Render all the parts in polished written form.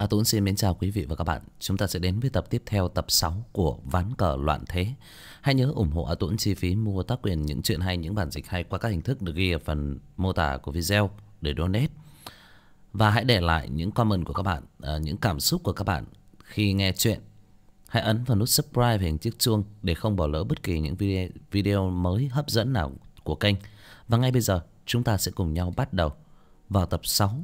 Tuấn xin mến chào quý vị và các bạn. Chúng ta sẽ đến với tập tiếp theo, tập 6 của Ván cờ loạn thế. Hãy nhớ ủng hộ Tuấn chi phí mua tác quyền những chuyện hay, những bản dịch hay qua các hình thức được ghi ở phần mô tả của video để donate. Và hãy để lại những comment của các bạn, những cảm xúc của các bạn khi nghe chuyện. Hãy ấn vào nút subscribe và hình chiếc chuông để không bỏ lỡ bất kỳ những video mới hấp dẫn nào của kênh. Và ngay bây giờ chúng ta sẽ cùng nhau bắt đầu vào tập 6.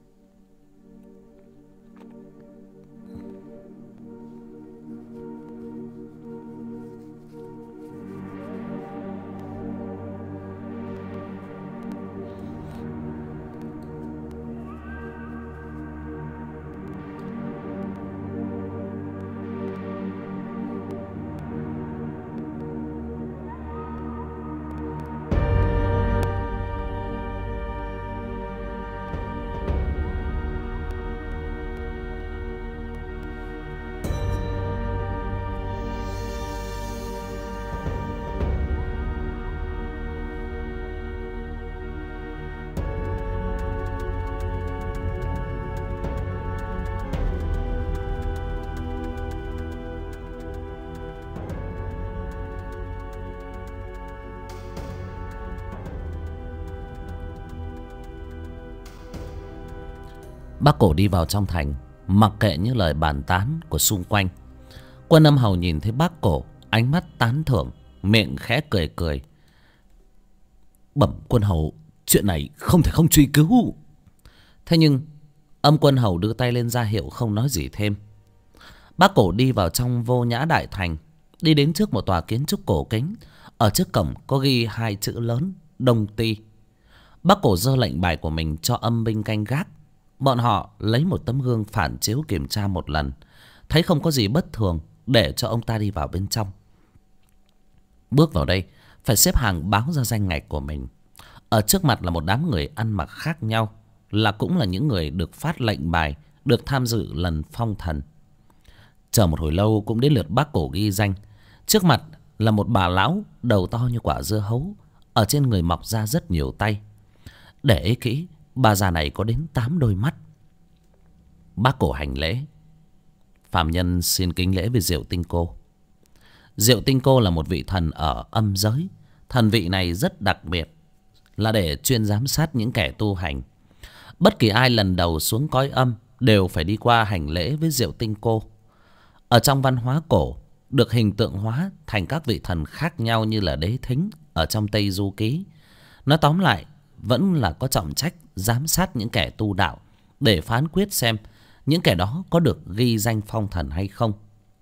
Bác Cổ đi vào trong thành, mặc kệ những lời bàn tán của xung quanh. Quân Âm Hầu nhìn thấy bác Cổ, ánh mắt tán thưởng, miệng khẽ cười cười. Bẩm Quân Hầu, chuyện này không thể không truy cứu. Thế nhưng Âm Quân Hầu đưa tay lên ra hiệu không nói gì thêm. Bác Cổ đi vào trong Vô Nhã Đại Thành, đi đến trước một tòa kiến trúc cổ kính. Ở trước cổng có ghi hai chữ lớn Đông Ti. Bác Cổ giơ lệnh bài của mình cho âm binh canh gác. Bọn họ lấy một tấm gương phản chiếu kiểm tra một lần, thấy không có gì bất thường để cho ông ta đi vào bên trong. Bước vào đây phải xếp hàng báo ra danh ngạch của mình. Ở trước mặt là một đám người ăn mặc khác nhau, là cũng là những người được phát lệnh bài, được tham dự lần phong thần. Chờ một hồi lâu cũng đến lượt bác Cổ ghi danh. Trước mặt là một bà lão đầu to như quả dưa hấu, ở trên người mọc ra rất nhiều tay. Để ý kỹ, bà già này có đến 8 đôi mắt. Bác Cổ hành lễ. Phạm nhân xin kính lễ với Diệu Tinh Cô. Diệu Tinh Cô là một vị thần ở âm giới. Thần vị này rất đặc biệt, là để chuyên giám sát những kẻ tu hành. Bất kỳ ai lần đầu xuống cõi âm đều phải đi qua hành lễ với Diệu Tinh Cô. Ở trong văn hóa cổ được hình tượng hóa thành các vị thần khác nhau, như là Đế Thính ở trong Tây Du Ký. Nói tóm lại, vẫn là có trọng trách giám sát những kẻ tu đạo, để phán quyết xem những kẻ đó có được ghi danh phong thần hay không.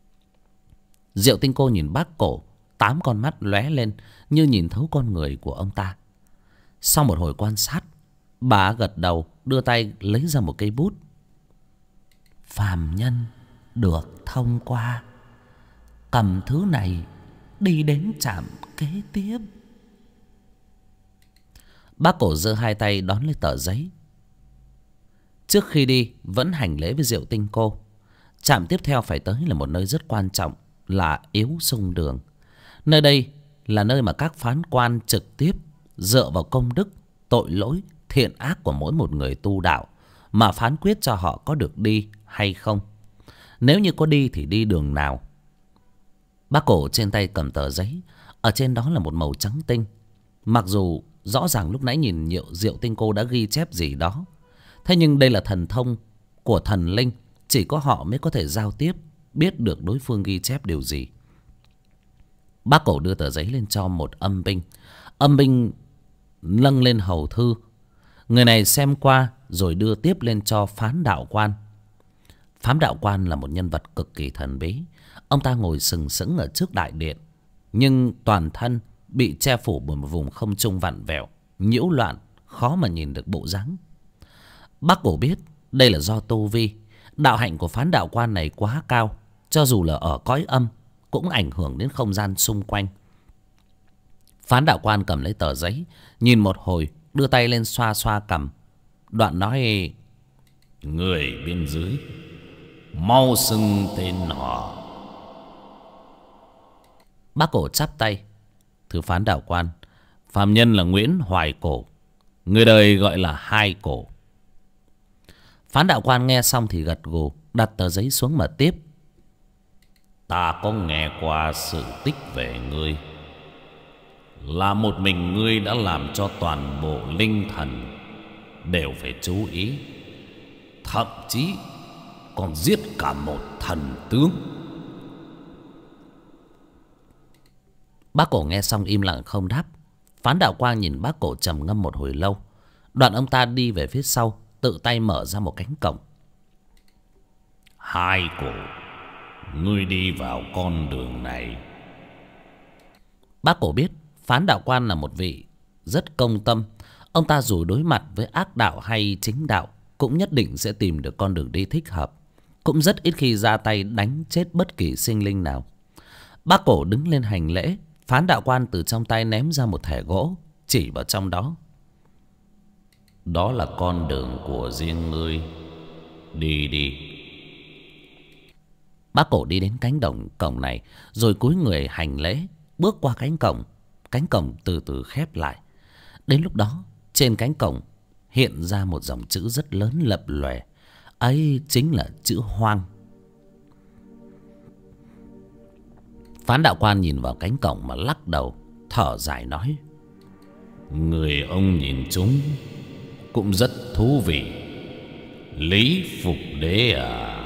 Diệu Tinh Cô nhìn bác Cổ, 8 con mắt lóe lên như nhìn thấu con người của ông ta. Sau một hồi quan sát, bà gật đầu, đưa tay lấy ra một cây bút. Phàm nhân được thông qua, cầm thứ này đi đến trạm kế tiếp. Bác Cổ giơ hai tay đón lấy tờ giấy. Trước khi đi vẫn hành lễ với Diệu Tinh Cô. Trạm tiếp theo phải tới là một nơi rất quan trọng, là Yếu Sông Đường. Nơi đây là nơi mà các phán quan trực tiếp dựa vào công đức, tội lỗi, thiện ác của mỗi một người tu đạo mà phán quyết cho họ có được đi hay không. Nếu như có đi thì đi đường nào. Bác Cổ trên tay cầm tờ giấy, ở trên đó là một màu trắng tinh. Mặc dù rõ ràng lúc nãy nhìn Diệu Tinh Cô đã ghi chép gì đó, thế nhưng đây là thần thông của thần linh, chỉ có họ mới có thể giao tiếp, biết được đối phương ghi chép điều gì. Bác Cổ đưa tờ giấy lên cho một âm binh. Âm binh nâng lên hầu thư. Người này xem qua rồi đưa tiếp lên cho phán đạo quan. Phán đạo quan là một nhân vật cực kỳ thần bí. Ông ta ngồi sừng sững ở trước đại điện, nhưng toàn thân bị che phủ bởi một vùng không trung vặn vẹo, nhiễu loạn, khó mà nhìn được bộ dáng. Bác Cổ biết đây là do tu vi. Đạo hạnh của phán đạo quan này quá cao, cho dù là ở cõi âm cũng ảnh hưởng đến không gian xung quanh. Phán đạo quan cầm lấy tờ giấy, nhìn một hồi, đưa tay lên xoa xoa cằm, đoạn nói: Người bên dưới mau xưng tên họ. Bác Cổ chắp tay: Thưa phán đạo quan, phàm nhân là Nguyễn Hoài Cổ, người đời gọi là Hai Cổ. Phán đạo quan nghe xong thì gật gù, đặt tờ giấy xuống mà tiếp. Ta có nghe qua sự tích về ngươi, là một mình ngươi đã làm cho toàn bộ linh thần đều phải chú ý, thậm chí còn giết cả một thần tướng. Bác Cổ nghe xong im lặng không đáp. Phán Đạo Quang nhìn bác Cổ trầm ngâm một hồi lâu. Đoạn ông ta đi về phía sau, tự tay mở ra một cánh cổng. Hai Cổ, ngươi đi vào con đường này. Bác Cổ biết Phán Đạo Quan là một vị rất công tâm. Ông ta dù đối mặt với ác đạo hay chính đạo cũng nhất định sẽ tìm được con đường đi thích hợp, cũng rất ít khi ra tay đánh chết bất kỳ sinh linh nào. Bác Cổ đứng lên hành lễ. Phán Đạo Quan từ trong tay ném ra một thẻ gỗ, chỉ vào trong đó. Đó là con đường của riêng ngươi, đi đi. Bác Cổ đi đến cánh cổng này, rồi cúi người hành lễ, bước qua cánh cổng. Cánh cổng từ từ khép lại. Đến lúc đó, trên cánh cổng hiện ra một dòng chữ rất lớn lập lòe. Ấy chính là chữ Hoang. Phán Đạo Quan nhìn vào cánh cổng mà lắc đầu, thở dài nói: Người ông nhìn chúng cũng rất thú vị. Lý Phục Đế à.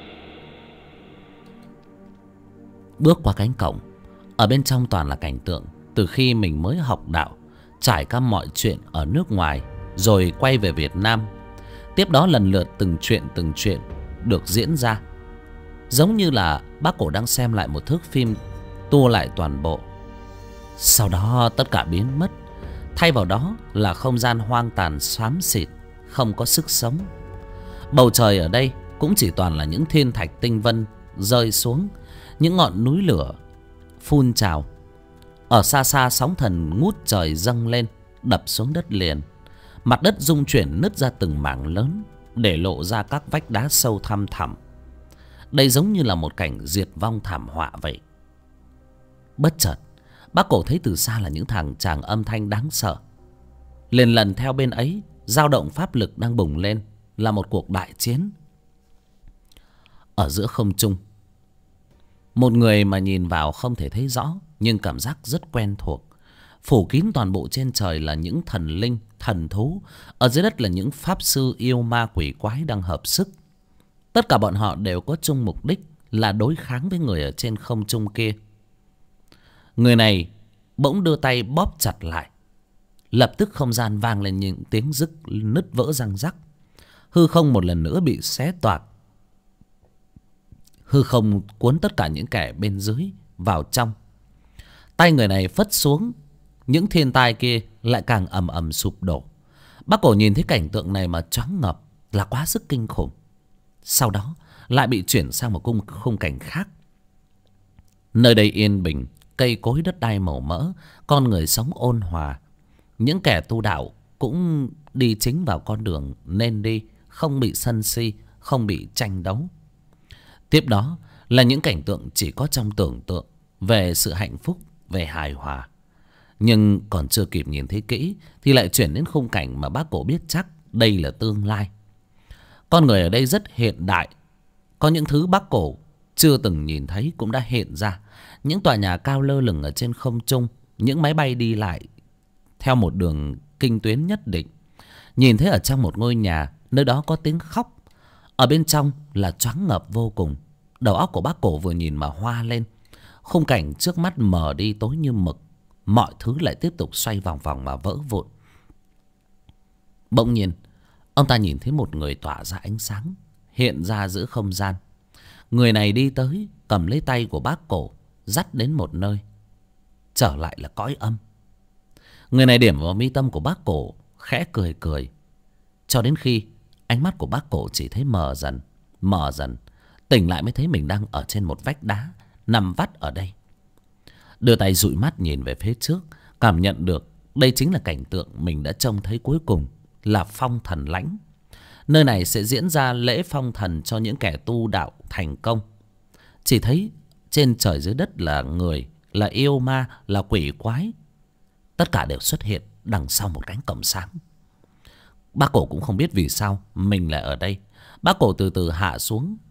Bước qua cánh cổng, ở bên trong toàn là cảnh tượng từ khi mình mới học đạo, trải qua mọi chuyện ở nước ngoài, rồi quay về Việt Nam. Tiếp đó lần lượt từng chuyện được diễn ra, giống như là bác Cổ đang xem lại một thước phim, tua lại toàn bộ. Sau đó tất cả biến mất, thay vào đó là không gian hoang tàn xám xịt, không có sức sống. Bầu trời ở đây cũng chỉ toàn là những thiên thạch tinh vân rơi xuống, những ngọn núi lửa phun trào. Ở xa xa sóng thần ngút trời dâng lên, đập xuống đất liền. Mặt đất rung chuyển nứt ra từng mảng lớn, để lộ ra các vách đá sâu thăm thẳm. Đây giống như là một cảnh diệt vong thảm họa vậy. Bất chợt, bác Cổ thấy từ xa là những tràng âm thanh đáng sợ. Liền lần theo bên ấy, dao động pháp lực đang bùng lên, là một cuộc đại chiến. Ở giữa không trung, một người mà nhìn vào không thể thấy rõ, nhưng cảm giác rất quen thuộc. Phủ kín toàn bộ trên trời là những thần linh, thần thú. Ở dưới đất là những pháp sư yêu ma quỷ quái đang hợp sức. Tất cả bọn họ đều có chung mục đích là đối kháng với người ở trên không trung kia. Người này bỗng đưa tay bóp chặt lại. Lập tức không gian vang lên những tiếng nứt vỡ răng rắc. Hư không một lần nữa bị xé toạc. Hư không cuốn tất cả những kẻ bên dưới vào trong. Tay người này phất xuống, những thiên tai kia lại càng ầm ầm sụp đổ. Bác Cổ nhìn thấy cảnh tượng này mà choáng ngợp, là quá sức kinh khủng. Sau đó lại bị chuyển sang một khung cảnh khác. Nơi đây yên bình, cây cối đất đai màu mỡ, con người sống ôn hòa. Những kẻ tu đạo cũng đi chính vào con đường nên đi, không bị sân si, không bị tranh đấu. Tiếp đó là những cảnh tượng chỉ có trong tưởng tượng về sự hạnh phúc, về hài hòa. Nhưng còn chưa kịp nhìn thấy kỹ thì lại chuyển đến khung cảnh mà bác Cổ biết chắc đây là tương lai. Con người ở đây rất hiện đại. Có những thứ bác Cổ chưa từng nhìn thấy cũng đã hiện ra. Những tòa nhà cao lơ lửng ở trên không trung, những máy bay đi lại theo một đường kinh tuyến nhất định. Nhìn thấy ở trong một ngôi nhà, nơi đó có tiếng khóc. Ở bên trong là choáng ngợp vô cùng. Đầu óc của bác Cổ vừa nhìn mà hoa lên. Khung cảnh trước mắt mờ đi tối như mực. Mọi thứ lại tiếp tục xoay vòng vòng mà vỡ vụn. Bỗng nhiên, ông ta nhìn thấy một người tỏa ra ánh sáng hiện ra giữa không gian. Người này đi tới, cầm lấy tay của bác Cổ, dắt đến một nơi. Trở lại là cõi âm. Người này điểm vào mi tâm của bác Cổ, khẽ cười cười. Cho đến khi ánh mắt của bác Cổ chỉ thấy mờ dần, mờ dần. Tỉnh lại mới thấy mình đang ở trên một vách đá, nằm vắt ở đây. Đưa tay dụi mắt nhìn về phía trước, cảm nhận được đây chính là cảnh tượng mình đã trông thấy cuối cùng, là phong thần lãnh. Nơi này sẽ diễn ra lễ phong thần cho những kẻ tu đạo thành công. Chỉ thấy trên trời dưới đất là người, là yêu ma, là quỷ quái. Tất cả đều xuất hiện đằng sau một cánh cổng sáng. Bác Cổ cũng không biết vì sao mình lại ở đây. Bác Cổ từ từ hạ xuống,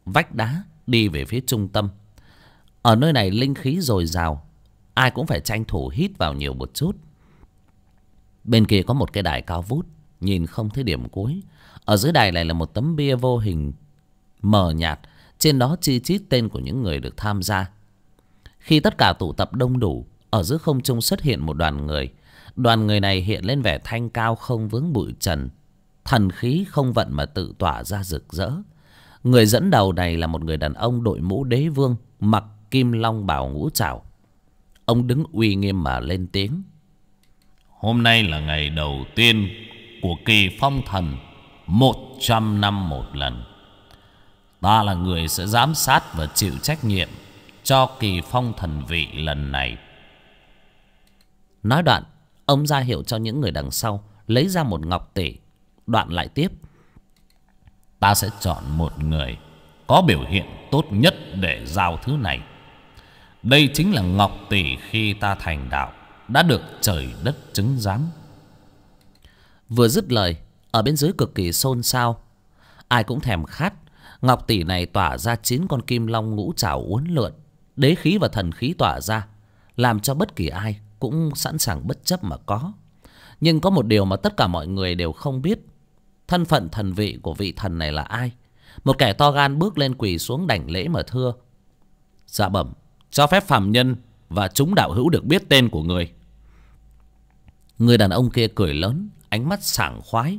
vách đá đi về phía trung tâm. Ở nơi này linh khí dồi dào, ai cũng phải tranh thủ hít vào nhiều một chút. Bên kia có một cái đài cao vút, nhìn không thấy điểm cuối. Ở dưới đài này là một tấm bia vô hình mờ nhạt, trên đó chi chít tên của những người được tham gia. Khi tất cả tụ tập đông đủ, ở giữa không trung xuất hiện một đoàn người. Đoàn người này hiện lên vẻ thanh cao không vướng bụi trần, thần khí không vận mà tự tỏa ra rực rỡ. Người dẫn đầu này là một người đàn ông đội mũ đế vương, mặc kim long bào ngũ trảo. Ông đứng uy nghiêm mà lên tiếng. Hôm nay là ngày đầu tiên của kỳ phong thần 100 năm một lần. Ta là người sẽ giám sát và chịu trách nhiệm cho kỳ phong thần vị lần này. Nói đoạn, ông ra hiệu cho những người đằng sau lấy ra một ngọc tỷ. Đoạn lại tiếp. Ta sẽ chọn một người có biểu hiện tốt nhất để giao thứ này. Đây chính là ngọc tỷ khi ta thành đạo đã được trời đất chứng giám. Vừa dứt lời, ở bên dưới cực kỳ xôn xao. Ai cũng thèm khát. Ngọc tỷ này tỏa ra 9 con kim long ngũ trảo uốn lượn, đế khí và thần khí tỏa ra, làm cho bất kỳ ai cũng sẵn sàng bất chấp mà có. Nhưng có một điều mà tất cả mọi người đều không biết. Thân phận thần vị của vị thần này là ai? Một kẻ to gan bước lên quỳ xuống đảnh lễ mà thưa. Dạ bẩm, cho phép phàm nhân và chúng đạo hữu được biết tên của người. Người đàn ông kia cười lớn, ánh mắt sảng khoái.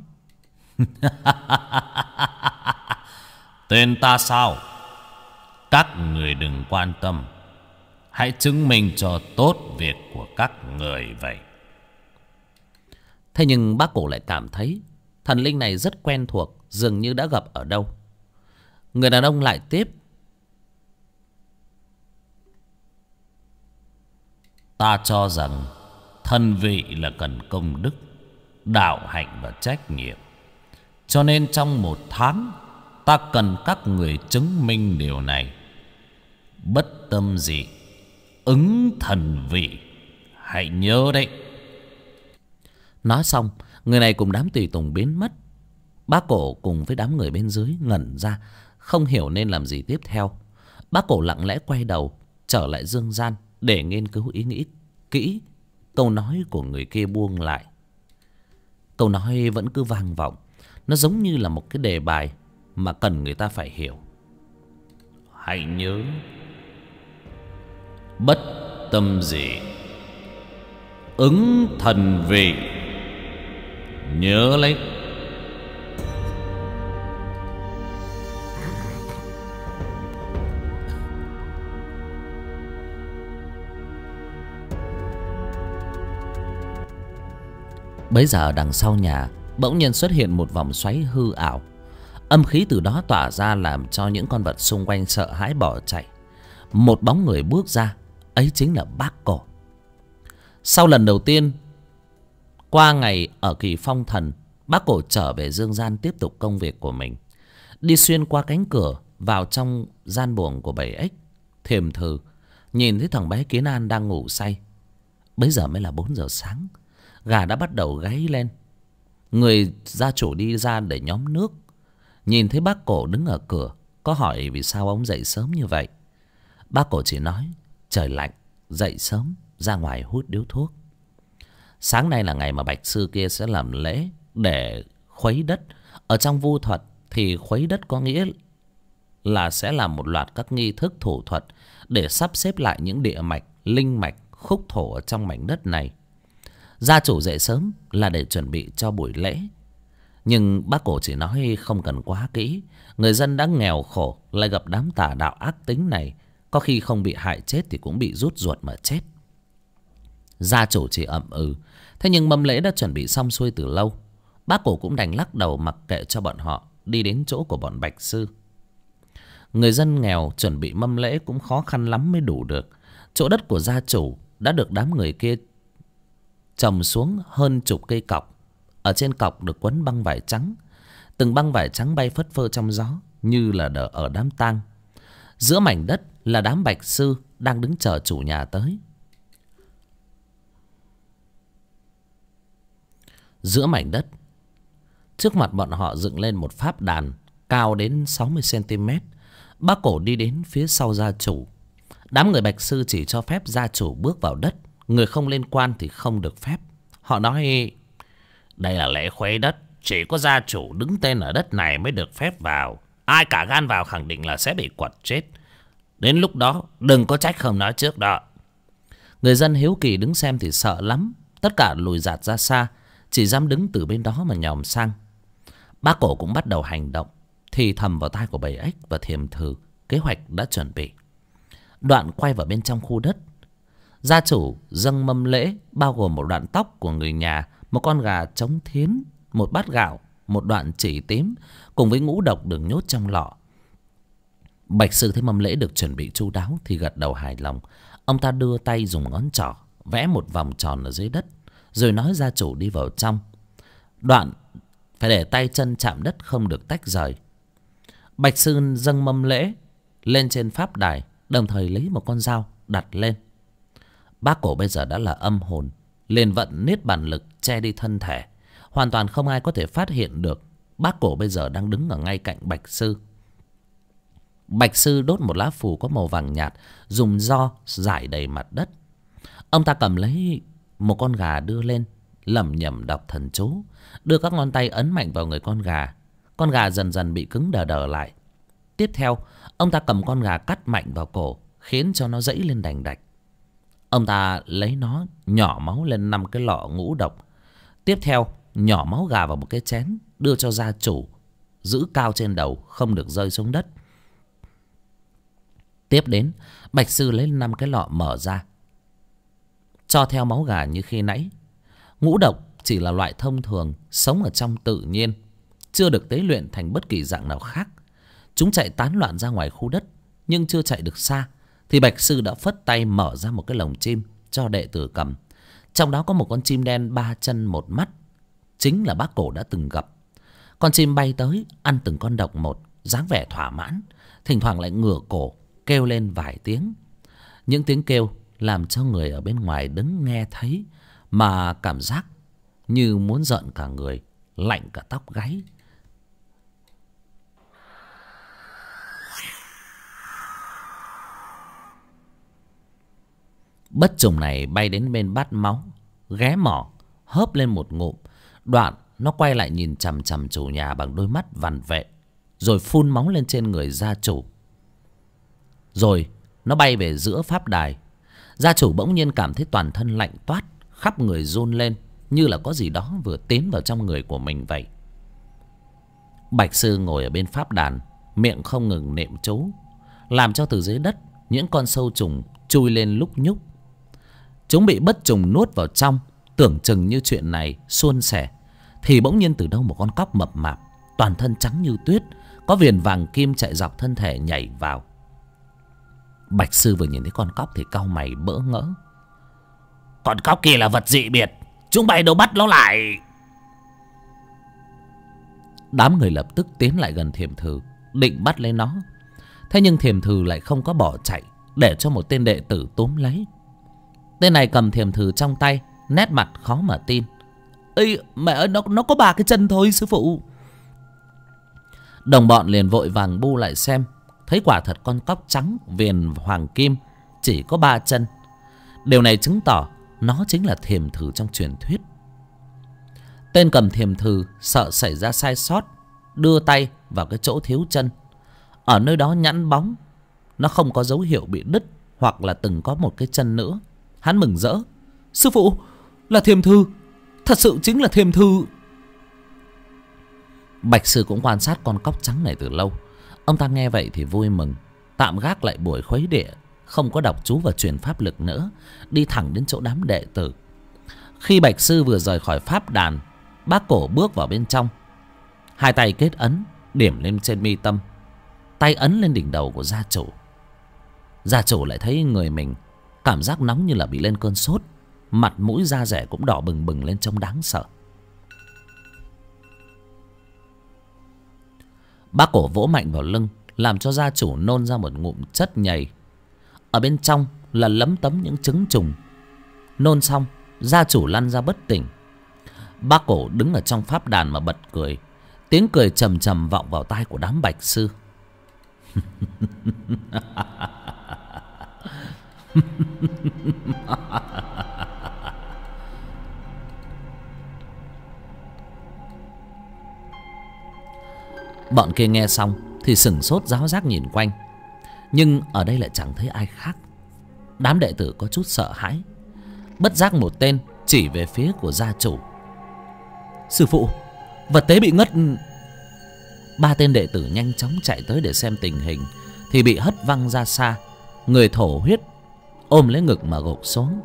Tên ta sao? Các người đừng quan tâm, hãy chứng minh cho tốt việc của các người vậy. Thế nhưng bác Cổ lại cảm thấy thần linh này rất quen thuộc, dường như đã gặp ở đâu. Người đàn ông lại tiếp. Ta cho rằng thần vị là cần công đức, đạo hạnh và trách nhiệm. Cho nên trong 1 tháng ta cần các người chứng minh điều này. Bất tâm dị, ứng thần vị. Hãy nhớ đấy. Nói xong, người này cùng đám tùy tùng biến mất. Bác Cổ cùng với đám người bên dưới ngẩn ra, không hiểu nên làm gì tiếp theo. Bác Cổ lặng lẽ quay đầu trở lại dương gian để nghiên cứu ý nghĩ kỹ câu nói của người kia buông lại. Câu nói vẫn cứ vang vọng. Nó giống như là một cái đề bài mà cần người ta phải hiểu. Hãy nhớ, bất tâm dị, ứng thần vị. Nhớ lấy. Bấy giờ đằng sau nhà bỗng nhiên xuất hiện một vòng xoáy hư ảo. Âm khí từ đó tỏa ra làm cho những con vật xung quanh sợ hãi bỏ chạy. Một bóng người bước ra, ấy chính là bác Cổ. Sau lần đầu tiên qua ngày ở kỳ phong thần, bác Cổ trở về dương gian tiếp tục công việc của mình. Đi xuyên qua cánh cửa vào trong gian buồng của bầy ếch, thiềm thừ nhìn thấy thằng bé Kiến An đang ngủ say. Bấy giờ mới là 4 giờ sáng, gà đã bắt đầu gáy lên. Người gia chủ đi ra để nhóm nước, nhìn thấy bác Cổ đứng ở cửa, có hỏi vì sao ông dậy sớm như vậy. Bác Cổ chỉ nói trời lạnh, dậy sớm ra ngoài hút điếu thuốc. Sáng nay là ngày mà bạch sư kia sẽ làm lễ để khuấy đất. Ở trong vu thuật thì khuấy đất có nghĩa là sẽ làm một loạt các nghi thức thủ thuật để sắp xếp lại những địa mạch, linh mạch, khúc thổ ở trong mảnh đất này. Gia chủ dậy sớm là để chuẩn bị cho buổi lễ. Nhưng bác Cổ chỉ nói không cần quá kỹ. Người dân đã nghèo khổ lại gặp đám tà đạo ác tính này, có khi không bị hại chết thì cũng bị rút ruột mà chết. Gia chủ chỉ ậm ừ. Thế nhưng mâm lễ đã chuẩn bị xong xuôi từ lâu. Bác Cổ cũng đành lắc đầu mặc kệ cho bọn họ đi đến chỗ của bọn bạch sư. Người dân nghèo chuẩn bị mâm lễ cũng khó khăn lắm mới đủ được. Chỗ đất của gia chủ đã được đám người kia trồng xuống hơn chục cây cọc. Ở trên cọc được quấn băng vải trắng. Từng băng vải trắng bay phất phơ trong gió như là ở đám tang. Giữa mảnh đất là đám bạch sư đang đứng chờ chủ nhà tới. Giữa mảnh đất, trước mặt bọn họ dựng lên một pháp đàn cao đến 60 cm. Bác Cổ đi đến phía sau gia chủ. Đám người Bạch Sư chỉ cho phép gia chủ bước vào đất, người không liên quan thì không được phép. Họ nói đây là lễ khuấy đất, chỉ có gia chủ đứng tên ở đất này mới được phép vào. Ai cả gan vào khẳng định là sẽ bị quật chết. Đến lúc đó đừng có trách không nói trước đó. Người dân hiếu kỳ đứng xem thì sợ lắm. Tất cả lùi giạt ra xa, chỉ dám đứng từ bên đó mà nhòm sang. Bác Cổ cũng bắt đầu hành động, thì thầm vào tai của bầy ếch và Thiềm Thử kế hoạch đã chuẩn bị. Đoạn quay vào bên trong khu đất. Gia chủ dâng mâm lễ bao gồm một đoạn tóc của người nhà, một con gà trống thiến, một bát gạo, một đoạn chỉ tím, cùng với ngũ độc được nhốt trong lọ. Bạch Sư thấy mâm lễ được chuẩn bị chu đáo thì gật đầu hài lòng. Ông ta đưa tay dùng ngón trỏ vẽ một vòng tròn ở dưới đất, rồi nói gia chủ đi vào trong. Đoạn phải để tay chân chạm đất, không được tách rời. Bạch Sư dâng mâm lễ lên trên pháp đài, đồng thời lấy một con dao đặt lên. Bác Cổ bây giờ đã là âm hồn, liền vận niết bàn lực che đi thân thể. Hoàn toàn không ai có thể phát hiện được bác Cổ bây giờ đang đứng ở ngay cạnh Bạch Sư. Bạch Sư đốt một lá phù có màu vàng nhạt, dùng ro rải đầy mặt đất. Ông ta cầm lấy một con gà đưa lên, lẩm nhẩm đọc thần chú, đưa các ngón tay ấn mạnh vào người con gà. Con gà dần dần bị cứng đờ đờ lại. Tiếp theo, ông ta cầm con gà cắt mạnh vào cổ, khiến cho nó dãy lên đành đạch. Ông ta lấy nó nhỏ máu lên 5 cái lọ ngũ độc. Tiếp theo, nhỏ máu gà vào một cái chén, đưa cho gia chủ, giữ cao trên đầu, không được rơi xuống đất. Tiếp đến, Bạch Sư lấy 5 cái lọ mở ra, cho theo máu gà như khi nãy. Ngũ độc chỉ là loại thông thường, sống ở trong tự nhiên, chưa được tế luyện thành bất kỳ dạng nào khác. Chúng chạy tán loạn ra ngoài khu đất, nhưng chưa chạy được xa thì Bạch Sư đã phất tay mở ra một cái lồng chim cho đệ tử cầm. Trong đó có một con chim đen 3 chân 1 mắt, chính là bác Cổ đã từng gặp. Con chim bay tới, ăn từng con độc một, dáng vẻ thỏa mãn, thỉnh thoảng lại ngửa cổ kêu lên vài tiếng. Những tiếng kêu làm cho người ở bên ngoài đứng nghe thấy mà cảm giác như muốn giận cả người, lạnh cả tóc gáy. Bất trùng này bay đến bên bát máu, ghé mỏ, hớp lên một ngụm. Đoạn nó quay lại nhìn chằm chằm chủ nhà bằng đôi mắt vằn vện, rồi phun máu lên trên người gia chủ. Rồi nó bay về giữa pháp đài. Gia chủ bỗng nhiên cảm thấy toàn thân lạnh toát, khắp người run lên, như là có gì đó vừa tiến vào trong người của mình vậy. Bạch Sư ngồi ở bên pháp đàn, miệng không ngừng niệm chú, làm cho từ dưới đất những con sâu trùng chui lên lúc nhúc. Chúng bị bất trùng nuốt vào trong, tưởng chừng như chuyện này suôn sẻ, thì bỗng nhiên từ đâu một con cóc mập mạp, toàn thân trắng như tuyết, có viền vàng kim chạy dọc thân thể nhảy vào. Bạch Sư vừa nhìn thấy con cóc thì cau mày bỡ ngỡ. Con cóc kia là vật dị biệt, chúng bay đâu bắt nó lại. Đám người lập tức tiến lại gần Thiềm Thử, định bắt lấy nó. Thế nhưng Thiềm Thử lại không có bỏ chạy, để cho một tên đệ tử túm lấy. Tên này cầm Thiềm Thử trong tay, nét mặt khó mà tin. Ê mẹ ơi, nó có 3 cái chân thôi sư phụ. Đồng bọn liền vội vàng bu lại xem, thấy quả thật con cóc trắng viền hoàng kim chỉ có 3 chân. Điều này chứng tỏ nó chính là Thiềm Thử trong truyền thuyết. Tên cầm Thiềm Thử sợ xảy ra sai sót, đưa tay vào cái chỗ thiếu chân. Ở nơi đó nhẵn bóng, nó không có dấu hiệu bị đứt hoặc là từng có một cái chân nữa. Hắn mừng rỡ. Sư phụ, là Thiềm Thử, thật sự chính là Thiềm Thử. Bạch Sư cũng quan sát con cóc trắng này từ lâu. Ông ta nghe vậy thì vui mừng, tạm gác lại buổi khuấy địa, không có đọc chú và truyền pháp lực nữa, đi thẳng đến chỗ đám đệ tử. Khi Bạch Sư vừa rời khỏi pháp đàn, bác Cổ bước vào bên trong, hai tay kết ấn điểm lên trên mi tâm, tay ấn lên đỉnh đầu của gia chủ. Gia chủ lại thấy người mình cảm giác nóng như là bị lên cơn sốt, mặt mũi da rẻ cũng đỏ bừng bừng lên trông đáng sợ. Bác Cổ vỗ mạnh vào lưng, làm cho gia chủ nôn ra một ngụm chất nhầy. Ở bên trong là lấm tấm những trứng trùng. Nôn xong, gia chủ lăn ra bất tỉnh. Bác Cổ đứng ở trong pháp đàn mà bật cười. Tiếng cười trầm trầm vọng vào tai của đám Bạch Sư. Bọn kia nghe xong thì sửng sốt ráo rác nhìn quanh, nhưng ở đây lại chẳng thấy ai khác. Đám đệ tử có chút sợ hãi, bất giác một tên chỉ về phía của gia chủ. Sư phụ, vật tế bị ngất. Ba tên đệ tử nhanh chóng chạy tới để xem tình hình thì bị hất văng ra xa, người thổ huyết ôm lấy ngực mà gục xuống.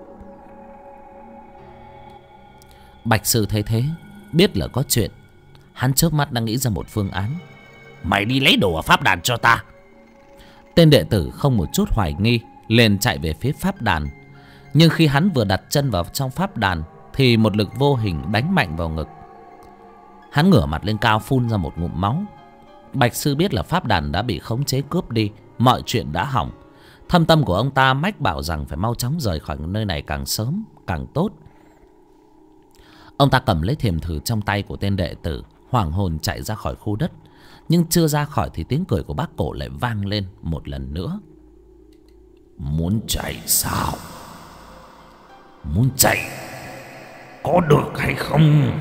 Bạch sư thấy thế, biết là có chuyện. Hắn chớp mắt đang nghĩ ra một phương án. Mày đi lấy đồ ở pháp đàn cho ta. Tên đệ tử không một chút hoài nghi liền chạy về phía pháp đàn. Nhưng khi hắn vừa đặt chân vào trong pháp đàn thì một lực vô hình đánh mạnh vào ngực. Hắn ngửa mặt lên cao phun ra một ngụm máu. Bạch sư biết là pháp đàn đã bị khống chế cướp đi, mọi chuyện đã hỏng. Thâm tâm của ông ta mách bảo rằng phải mau chóng rời khỏi nơi này càng sớm càng tốt. Ông ta cầm lấy thiềm thử trong tay của tên đệ tử, hoảng hồn chạy ra khỏi khu đất. Nhưng chưa ra khỏi thì tiếng cười của bác cổ lại vang lên một lần nữa. Muốn chạy sao? Muốn chạy có được hay không?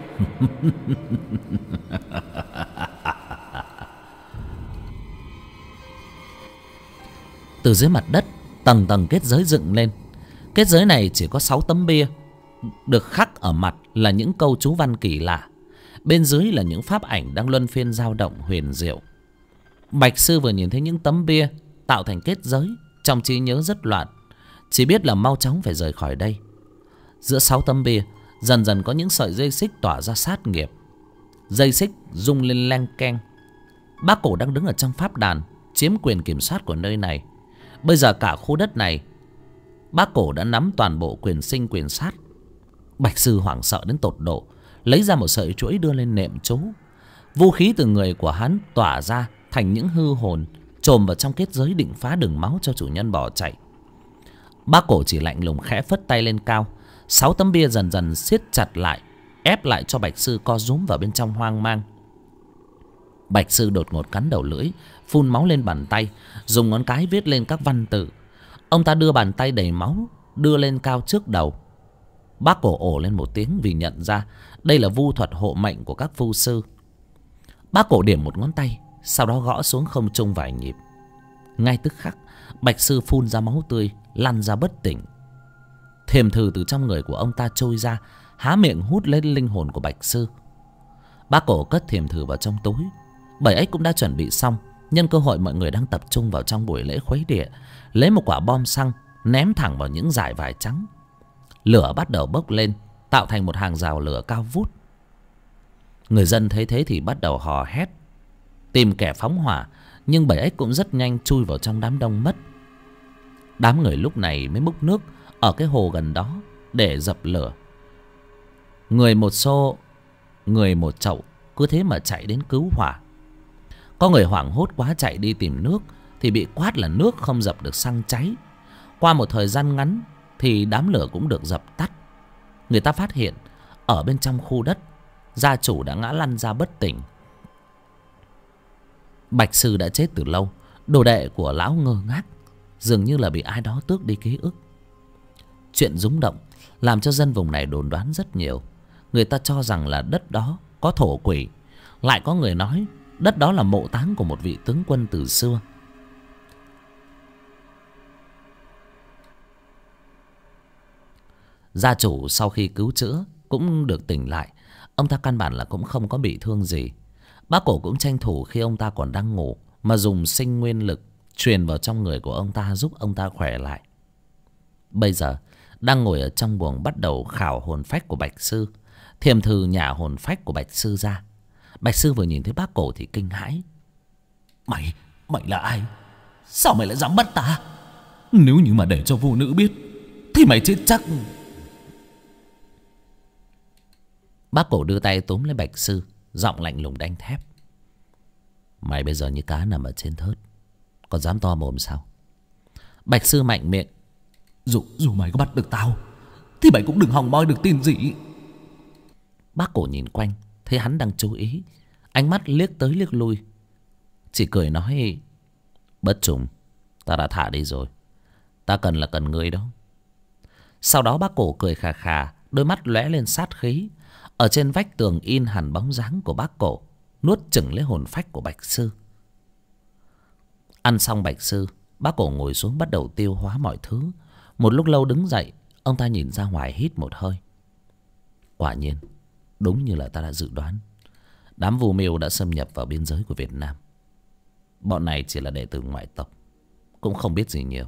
Từ dưới mặt đất tầng tầng kết giới dựng lên. Kết giới này chỉ có 6 tấm bia, được khắc ở mặt là những câu chú văn kỳ lạ. Bên dưới là những pháp ảnh đang luân phiên dao động huyền diệu. Bạch sư vừa nhìn thấy những tấm bia tạo thành kết giới, trong trí nhớ rất loạn, chỉ biết là mau chóng phải rời khỏi đây. Giữa 6 tấm bia dần dần có những sợi dây xích tỏa ra sát nghiệp. Dây xích rung lên leng keng. Bác cổ đang đứng ở trong pháp đàn, chiếm quyền kiểm soát của nơi này. Bây giờ cả khu đất này bác cổ đã nắm toàn bộ quyền sinh quyền sát. Bạch sư hoảng sợ đến tột độ, lấy ra một sợi chuỗi đưa lên nệm chú. Vũ khí từ người của hắn tỏa ra thành những hư hồn, chồm vào trong kết giới định phá đường máu cho chủ nhân bỏ chạy. Bác cổ chỉ lạnh lùng khẽ phất tay lên cao. 6 tấm bia dần dần siết chặt lại, ép lại cho bạch sư co rúm vào bên trong hoang mang. Bạch sư đột ngột cắn đầu lưỡi, phun máu lên bàn tay, dùng ngón cái viết lên các văn tự. Ông ta đưa bàn tay đầy máu đưa lên cao trước đầu. Bác cổ ồ lên một tiếng vì nhận ra đây là vu thuật hộ mệnh của các vu sư. Bác cổ điểm một ngón tay, sau đó gõ xuống không trung vài nhịp. Ngay tức khắc bạch sư phun ra máu tươi, lăn ra bất tỉnh. Thiềm thử từ trong người của ông ta trôi ra, há miệng hút lên linh hồn của bạch sư. Bác cổ cất thiềm thử vào trong túi. Bảy ếch cũng đã chuẩn bị xong. Nhân cơ hội mọi người đang tập trung vào trong buổi lễ khuấy địa, lấy một quả bom xăng ném thẳng vào những dải vải trắng. Lửa bắt đầu bốc lên, tạo thành một hàng rào lửa cao vút. Người dân thấy thế thì bắt đầu hò hét tìm kẻ phóng hỏa, nhưng bảy ếch cũng rất nhanh chui vào trong đám đông mất. Đám người lúc này mới múc nước ở cái hồ gần đó để dập lửa. Người một xô, người một chậu, cứ thế mà chạy đến cứu hỏa. Có người hoảng hốt quá chạy đi tìm nước thì bị quát là nước không dập được xăng cháy. Qua một thời gian ngắn thì đám lửa cũng được dập tắt. Người ta phát hiện ở bên trong khu đất, gia chủ đã ngã lăn ra bất tỉnh. Bạch sư đã chết từ lâu. Đồ đệ của lão ngơ ngác, dường như là bị ai đó tước đi ký ức. Chuyện rúng động làm cho dân vùng này đồn đoán rất nhiều. Người ta cho rằng là đất đó có thổ quỷ. Lại có người nói đất đó là mộ táng của một vị tướng quân từ xưa. Gia chủ sau khi cứu chữa cũng được tỉnh lại. Ông ta căn bản là cũng không có bị thương gì. Bác cổ cũng tranh thủ khi ông ta còn đang ngủ mà dùng sinh nguyên lực truyền vào trong người của ông ta, giúp ông ta khỏe lại. Bây giờ đang ngồi ở trong buồng bắt đầu khảo hồn phách của bạch sư. Thiềm thử nhả hồn phách của bạch sư ra. Bạch sư vừa nhìn thấy bác cổ thì kinh hãi. Mày là ai? Sao mày lại dám bắt ta? Nếu như mà để cho vô nữ biết thì mày chết chắc. Bác cổ đưa tay túm lấy bạch sư, giọng lạnh lùng đanh thép. Mày bây giờ như cá nằm ở trên thớt, còn dám to mồm sao? Bạch sư mạnh miệng. Dù mày có bắt được tao thì mày cũng đừng hòng moi được tin gì. Bác cổ nhìn quanh, thấy hắn đang chú ý, ánh mắt liếc tới liếc lui. chỉ cười nói: Bất trùng, ta đã thả đi rồi. Ta cần là cần ngươi đó. Sau đó bác cổ cười khà khà, đôi mắt lóe lên sát khí. Ở trên vách tường in hẳn bóng dáng của bác cổ nuốt chửng lấy hồn phách của Bạch Sư. Ăn xong Bạch Sư, bác cổ ngồi xuống bắt đầu tiêu hóa mọi thứ. Một lúc lâu đứng dậy, ông ta nhìn ra ngoài hít một hơi. Quả nhiên, đúng như là ta đã dự đoán, đám Vu Miêu đã xâm nhập vào biên giới của Việt Nam. Bọn này chỉ là đệ tử ngoại tộc, cũng không biết gì nhiều.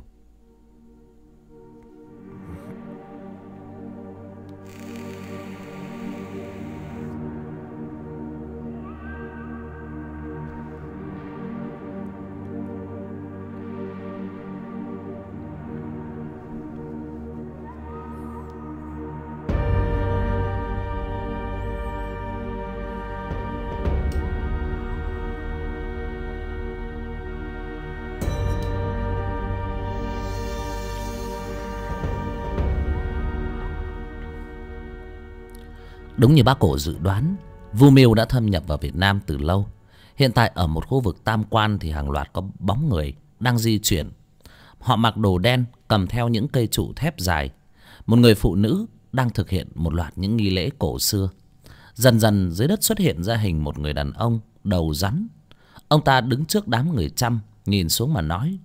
Đúng như bác cổ dự đoán, Vu Miêu đã thâm nhập vào Việt Nam từ lâu. Hiện tại ở một khu vực tam quan thì hàng loạt có bóng người đang di chuyển. Họ mặc đồ đen, cầm theo những cây trụ thép dài. Một người phụ nữ đang thực hiện một loạt những nghi lễ cổ xưa. Dần dần dưới đất xuất hiện ra hình một người đàn ông đầu rắn. Ông ta đứng trước đám người Chăm, nhìn xuống mà nói: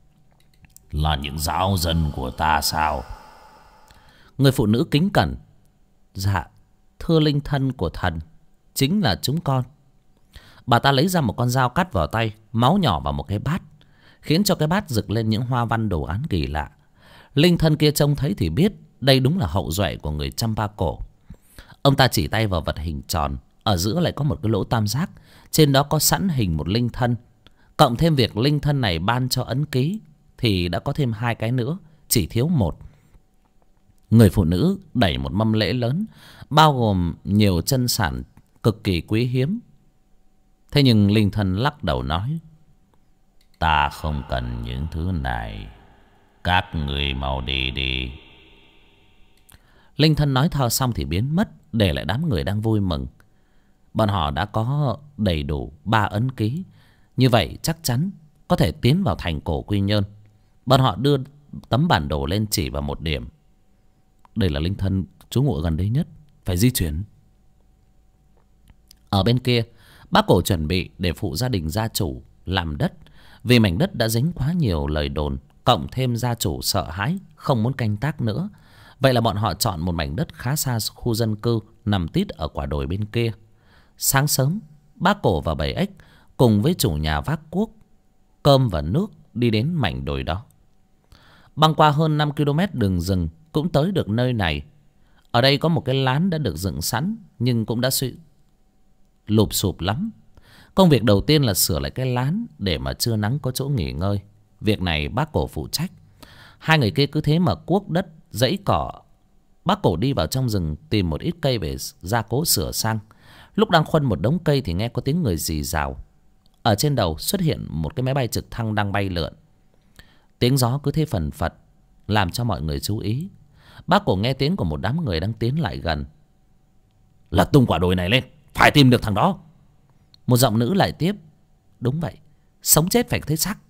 Là những giáo dân của ta sao? Người phụ nữ kính cẩn: Dạ, thưa linh thân của thần, chính là chúng con. Bà ta lấy ra một con dao cắt vào tay, máu nhỏ vào một cái bát, khiến cho cái bát rực lên những hoa văn đồ án kỳ lạ. Linh thân kia trông thấy thì biết đây đúng là hậu duệ của người Champa cổ. Ông ta chỉ tay vào vật hình tròn, ở giữa lại có một cái lỗ tam giác, trên đó có sẵn hình một linh thân. Cộng thêm việc linh thân này ban cho ấn ký thì đã có thêm 2 cái nữa, chỉ thiếu 1. Người phụ nữ đẩy một mâm lễ lớn, bao gồm nhiều chân sản cực kỳ quý hiếm. Thế nhưng linh thân lắc đầu nói: Ta không cần những thứ này, các người mau đi đi. Linh thân nói thao xong thì biến mất, để lại đám người đang vui mừng. Bọn họ đã có đầy đủ 3 ấn ký, như vậy chắc chắn có thể tiến vào thành cổ Quy Nhơn. Bọn họ đưa tấm bản đồ lên chỉ vào một điểm. Đây là linh thân trú ngụ gần đây nhất, phải di chuyển. Ở bên kia, bác cổ chuẩn bị để phụ gia đình gia chủ làm đất. Vì mảnh đất đã dính quá nhiều lời đồn, cộng thêm gia chủ sợ hãi, không muốn canh tác nữa. Vậy là bọn họ chọn một mảnh đất khá xa khu dân cư, nằm tít ở quả đồi bên kia. Sáng sớm, bác cổ và bầy ếch cùng với chủ nhà vác cuốc, cơm và nước đi đến mảnh đồi đó. Băng qua hơn 5 km đường rừng cũng tới được nơi này. Ở đây có một cái lán đã được dựng sẵn, nhưng cũng đã lụp xụp lắm. Công việc đầu tiên là sửa lại cái lán để mà trưa nắng có chỗ nghỉ ngơi. Việc này bác cổ phụ trách. 2 người kia cứ thế mà cuốc đất, dãy cỏ. Bác cổ đi vào trong rừng tìm một ít cây về gia cố sửa sang. Lúc đang khuân một đống cây thì nghe có tiếng người rì rào. Ở trên đầu xuất hiện một cái máy bay trực thăng đang bay lượn. Tiếng gió cứ thế phần phật, làm cho mọi người chú ý. Bác cổ nghe tiếng của một đám người đang tiến lại gần. Là tung quả đồi này lên, phải tìm được thằng đó. Một giọng nữ lại tiếp: Đúng vậy, sống chết phải thấy xác.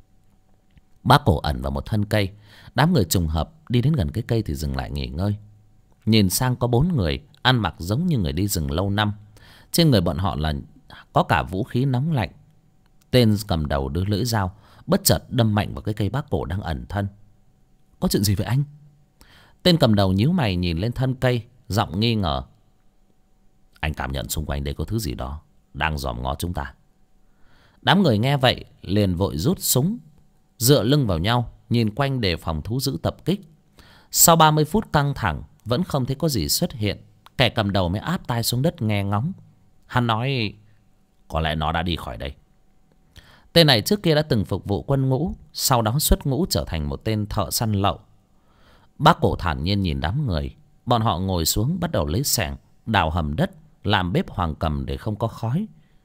Bác cổ ẩn vào một thân cây. Đám người trùng hợp đi đến gần cái cây thì dừng lại nghỉ ngơi. Nhìn sang có 4 người ăn mặc giống như người đi rừng lâu năm. Trên người bọn họ là có cả vũ khí nóng lạnh. Tên cầm đầu đưa lưỡi dao, bất chợt đâm mạnh vào cái cây bác cổ đang ẩn thân. Có chuyện gì vậy anh? Tên cầm đầu nhíu mày nhìn lên thân cây, giọng nghi ngờ. Anh cảm nhận xung quanh đây có thứ gì đó đang dòm ngó chúng ta. Đám người nghe vậy liền vội rút súng, dựa lưng vào nhau, nhìn quanh đề phòng thú dữ tập kích. Sau 30 phút căng thẳng vẫn không thấy có gì xuất hiện. Kẻ cầm đầu mới áp tai xuống đất nghe ngóng. Hắn nói: Có lẽ nó đã đi khỏi đây. Tên này trước kia đã từng phục vụ quân ngũ, sau đó xuất ngũ trở thành một tên thợ săn lậu. Bác cổ thản nhiên nhìn đám người. Bọn họ ngồi xuống bắt đầu lấy xẻng đào hầm đất, làm bếp hoàng cầm để không có khói.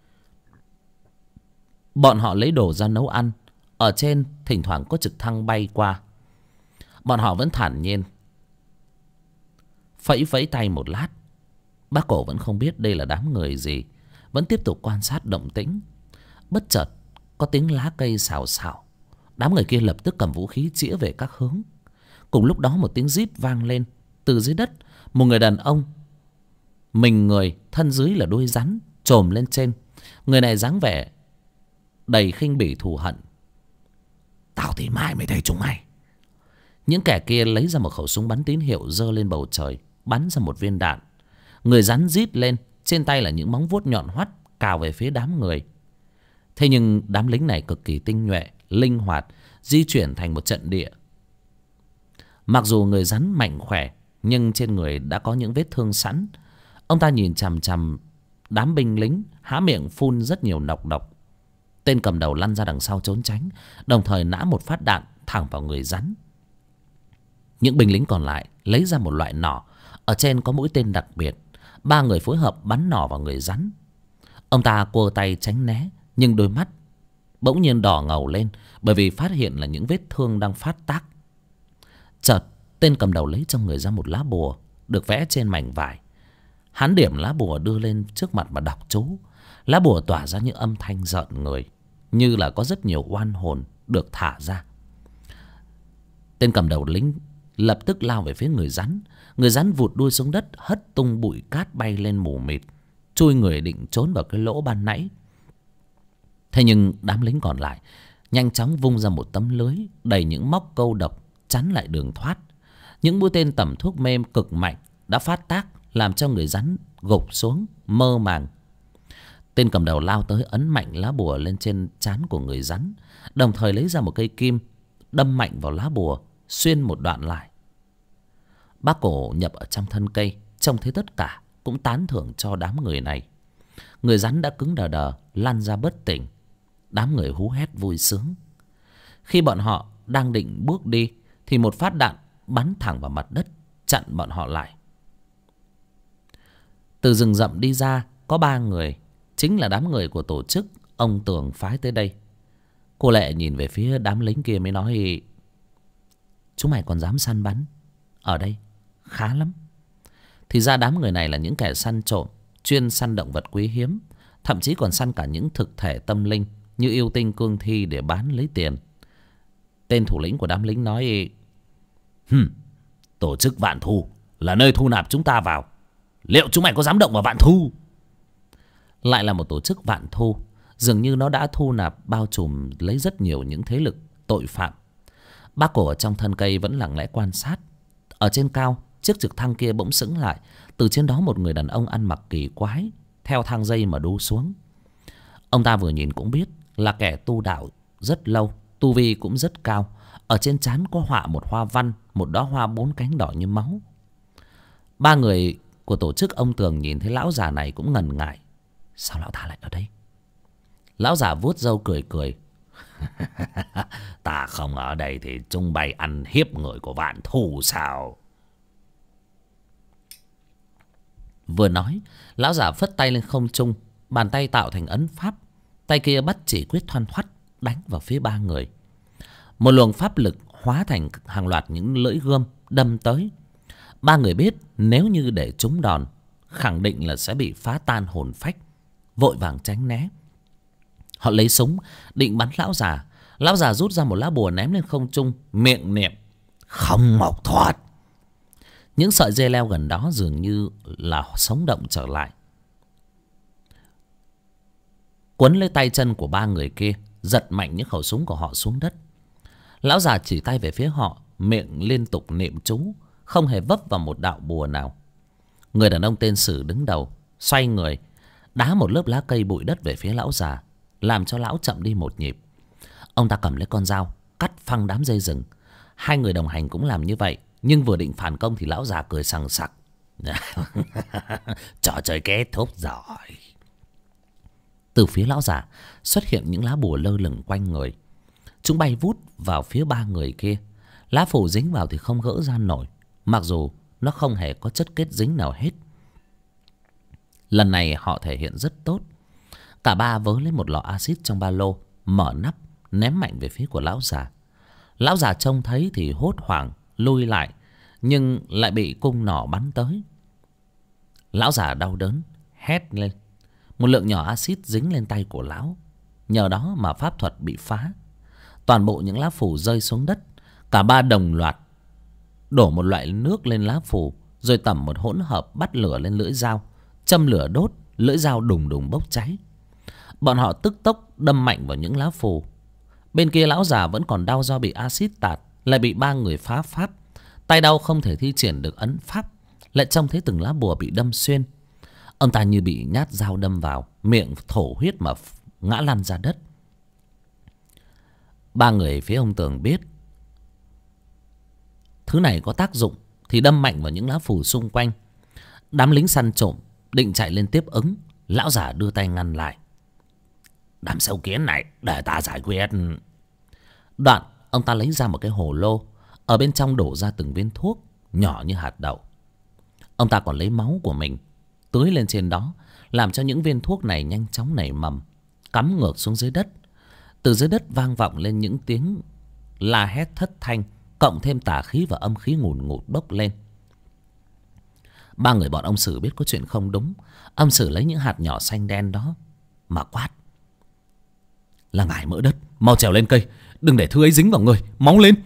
Bọn họ lấy đồ ra nấu ăn. Ở trên thỉnh thoảng có trực thăng bay qua. Bọn họ vẫn thản nhiên phẩy phẩy tay một lát. Bác cổ vẫn không biết đây là đám người gì, vẫn tiếp tục quan sát động tĩnh. Bất chợt có tiếng lá cây xào xào. Đám người kia lập tức cầm vũ khí chĩa về các hướng. Cùng lúc đó một tiếng rít vang lên. Từ dưới đất, một người đàn ông, mình người, thân dưới là đuôi rắn, chồm lên trên. Người này dáng vẻ đầy khinh bỉ thù hận. Tao thì mai mới thấy chúng mày. Những kẻ kia lấy ra một khẩu súng bắn tín hiệu, giơ lên bầu trời, bắn ra một viên đạn. Người rắn rít lên, trên tay là những móng vuốt nhọn hoắt cào về phía đám người. Thế nhưng đám lính này cực kỳ tinh nhuệ, linh hoạt, di chuyển thành một trận địa. Mặc dù người rắn mạnh khỏe, nhưng trên người đã có những vết thương sẵn. Ông ta nhìn chằm chằm đám binh lính, há miệng phun rất nhiều nọc độc. Tên cầm đầu lăn ra đằng sau trốn tránh, đồng thời nã một phát đạn thẳng vào người rắn. Những binh lính còn lại lấy ra một loại nỏ, ở trên có mũi tên đặc biệt. 3 người phối hợp bắn nỏ vào người rắn. Ông ta cua tay tránh né, nhưng đôi mắt bỗng nhiên đỏ ngầu lên, bởi vì phát hiện là những vết thương đang phát tác. Chợt tên cầm đầu lấy trong người ra một lá bùa được vẽ trên mảnh vải. Hắn điểm lá bùa đưa lên trước mặt mà đọc chú. Lá bùa tỏa ra những âm thanh rợn người, như là có rất nhiều oan hồn được thả ra. Tên cầm đầu lính lập tức lao về phía người rắn. Người rắn vụt đuôi xuống đất, hất tung bụi cát bay lên mù mịt, chui người định trốn vào cái lỗ ban nãy. Thế nhưng đám lính còn lại nhanh chóng vung ra một tấm lưới đầy những móc câu độc chắn lại đường thoát. Những mũi tên tẩm thuốc mê cực mạnh đã phát tác, làm cho người rắn gục xuống mơ màng. Tên cầm đầu lao tới ấn mạnh lá bùa lên trên trán của người rắn, đồng thời lấy ra một cây kim đâm mạnh vào lá bùa, xuyên một đoạn lại. Bác Cổ nhập ở trong thân cây, trông thấy tất cả cũng tán thưởng cho đám người này. Người rắn đã cứng đờ đờ lăn ra bất tỉnh. Đám người hú hét vui sướng. Khi bọn họ đang định bước đi thì một phát đạn bắn thẳng vào mặt đất, chặn bọn họ lại. Từ rừng rậm đi ra có 3 người, chính là đám người của tổ chức ông Tường phái tới đây. Cô Lệ nhìn về phía đám lính kia mới nói: chúng mày còn dám săn bắn ở đây, khá lắm. Thì ra đám người này là những kẻ săn trộm, chuyên săn động vật quý hiếm, thậm chí còn săn cả những thực thể tâm linh như yêu tinh, cương thi để bán lấy tiền. Tên thủ lĩnh của đám lính nói: tổ chức Vạn Thu là nơi thu nạp chúng ta vào. Liệu chúng mày có dám động vào Vạn Thu? Lại là một tổ chức Vạn Thu, dường như nó đã thu nạp bao trùm lấy rất nhiều những thế lực tội phạm. Bác Cổ ở trong thân cây vẫn lặng lẽ quan sát. Ở trên cao, chiếc trực thăng kia bỗng sững lại. Từ trên đó một người đàn ông ăn mặc kỳ quái theo thang dây mà đu xuống. Ông ta vừa nhìn cũng biết là kẻ tu đạo rất lâu, tu vi cũng rất cao. Ở trên trán có họa một hoa văn, một đóa hoa 4 cánh đỏ như máu. 3 người của tổ chức ông Tường nhìn thấy lão già này cũng ngần ngại. Sao lão ta lại ở đây? Lão già vuốt râu cười cười. Ta không ở đây thì chúng bay ăn hiếp người của Vạn Thu sao? Vừa nói, lão già phất tay lên không trung, bàn tay tạo thành ấn pháp, tay kia bắt chỉ quyết thoăn thoắt đánh vào phía 3 người. Một luồng pháp lực hóa thành hàng loạt những lưỡi gươm đâm tới. 3 người biết nếu như để trúng đòn, khẳng định là sẽ bị phá tan hồn phách, vội vàng tránh né. Họ lấy súng định bắn lão già. Lão già rút ra một lá bùa ném lên không trung, miệng niệm: không mộc thoát. Những sợi dây leo gần đó dường như là sống động trở lại, quấn lấy tay chân của 3 người kia, giật mạnh những khẩu súng của họ xuống đất. Lão già chỉ tay về phía họ, miệng liên tục niệm chú, không hề vấp vào một đạo bùa nào. Người đàn ông tên Sử đứng đầu, xoay người đá một lớp lá cây bụi đất về phía lão già, làm cho lão chậm đi một nhịp. Ông ta cầm lấy con dao cắt phăng đám dây rừng. 2 người đồng hành cũng làm như vậy, nhưng vừa định phản công thì lão già cười sằng sặc. Trò chơi kết thúc rồi. Từ phía lão già xuất hiện những lá bùa lơ lửng quanh người. Chúng bay vút vào phía 3 người kia. Lá phù dính vào thì không gỡ ra nổi, mặc dù nó không hề có chất kết dính nào hết. Lần này họ thể hiện rất tốt. Cả 3 vớ lấy một lọ axit trong ba lô, mở nắp ném mạnh về phía của lão già. Lão già trông thấy thì hốt hoảng lui lại, nhưng lại bị cung nỏ bắn tới. Lão già đau đớn hét lên. Một lượng nhỏ axit dính lên tay của lão. nhờ đó mà pháp thuật bị phá. Toàn bộ những lá phù rơi xuống đất. Cả ba đồng loạt đổ một loại nước lên lá phù, rồi tẩm một hỗn hợp bắt lửa lên lưỡi dao, châm lửa đốt. Lưỡi dao đùng đùng bốc cháy. Bọn họ tức tốc đâm mạnh vào những lá phù. Bên kia lão già vẫn còn đau do bị axit tạt, lại bị ba người phá pháp. Tay đau không thể thi triển được ấn pháp, lại trông thấy từng lá bùa bị đâm xuyên. Ông ta như bị nhát dao đâm vào, miệng thổ huyết mà ngã lăn ra đất. Ba người phía ông Tường biết thứ này có tác dụng thì đâm mạnh vào những lá phù xung quanh. Đám lính săn trộm định chạy lên tiếp ứng. Lão già đưa tay ngăn lại. Đám sâu kiến này để ta giải quyết. Đoạn ông ta lấy ra một cái hồ lô, ở bên trong đổ ra từng viên thuốc nhỏ như hạt đậu. Ông ta còn lấy máu của mình tưới lên trên đó, làm cho những viên thuốc này nhanh chóng nảy mầm, cắm ngược xuống dưới đất. Từ dưới đất vang vọng lên những tiếng la hét thất thanh, cộng thêm tà khí và âm khí ngùn ngụt bốc lên. Ba người bọn ông Sử biết có chuyện không đúng. Ông Sử lấy những hạt nhỏ xanh đen đó mà quát: là ngải mỡ đất, mau trèo lên cây, đừng để thứ ấy dính vào người, mau lên.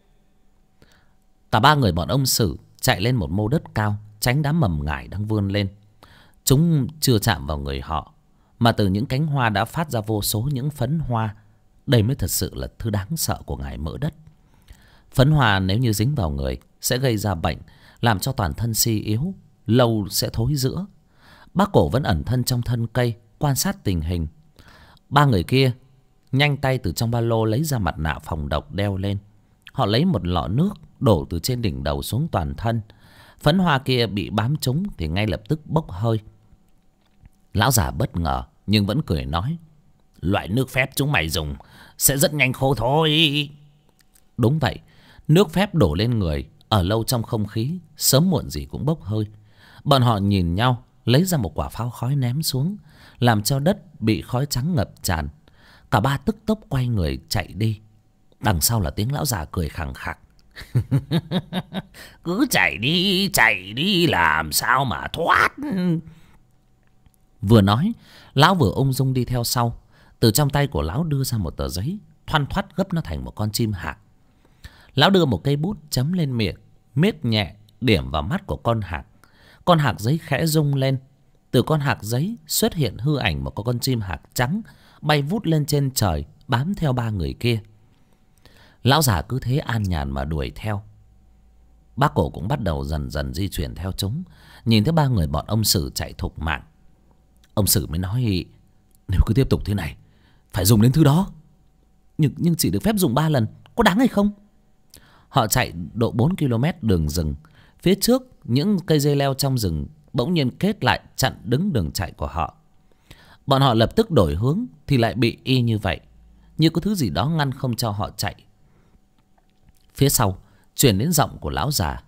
Cả ba người bọn ông Sử chạy lên một mô đất cao, tránh đám mầm ngải đang vươn lên. Chúng chưa chạm vào người họ, mà từ những cánh hoa đã phát ra vô số những phấn hoa. Đây mới thật sự là thứ đáng sợ của ngải mỡ đất. Phấn hoa nếu như dính vào người sẽ gây ra bệnh, làm cho toàn thân suy yếu, lâu sẽ thối rữa. Bác Cổ vẫn ẩn thân trong thân cây, quan sát tình hình. Ba người kia nhanh tay từ trong ba lô lấy ra mặt nạ phòng độc đeo lên. Họ lấy một lọ nước đổ từ trên đỉnh đầu xuống toàn thân. Phấn hoa kia bị bám trúng thì ngay lập tức bốc hơi. Lão già bất ngờ nhưng vẫn cười nói: loại nước phép chúng mày dùng sẽ rất nhanh khô thôi. Đúng vậy, nước phép đổ lên người, ở lâu trong không khí, sớm muộn gì cũng bốc hơi. Bọn họ nhìn nhau, lấy ra một quả pháo khói ném xuống, làm cho đất bị khói trắng ngập tràn. Cả ba tức tốc quay người chạy đi. Đằng sau là tiếng lão già cười khằng khặc: cứ chạy đi làm sao mà thoát. Vừa nói, lão vừa ung dung đi theo sau. Từ trong tay của lão đưa ra một tờ giấy, thoăn thoắt gấp nó thành một con chim hạc. Lão đưa một cây bút chấm lên miệng, miết nhẹ điểm vào mắt của con hạc. Con hạc giấy khẽ rung lên. Từ con hạc giấy xuất hiện hư ảnh một con chim hạc trắng, bay vút lên trên trời, bám theo ba người kia. Lão già cứ thế an nhàn mà đuổi theo. Bác Cổ cũng bắt đầu dần dần di chuyển theo chúng. Nhìn thấy ba người bọn ông Sử chạy thục mạng, ông Sử mới nói: nếu cứ tiếp tục thế này phải dùng đến thứ đó. Nhưng chỉ được phép dùng 3 lần, có đáng hay không? Họ chạy độ 4 km đường rừng. Phía trước những cây dây leo trong rừng bỗng nhiên kết lại chặn đứng đường chạy của họ. Bọn họ lập tức đổi hướng thì lại bị y như vậy, như có thứ gì đó ngăn không cho họ chạy. Phía sau truyền đến giọng của lão già: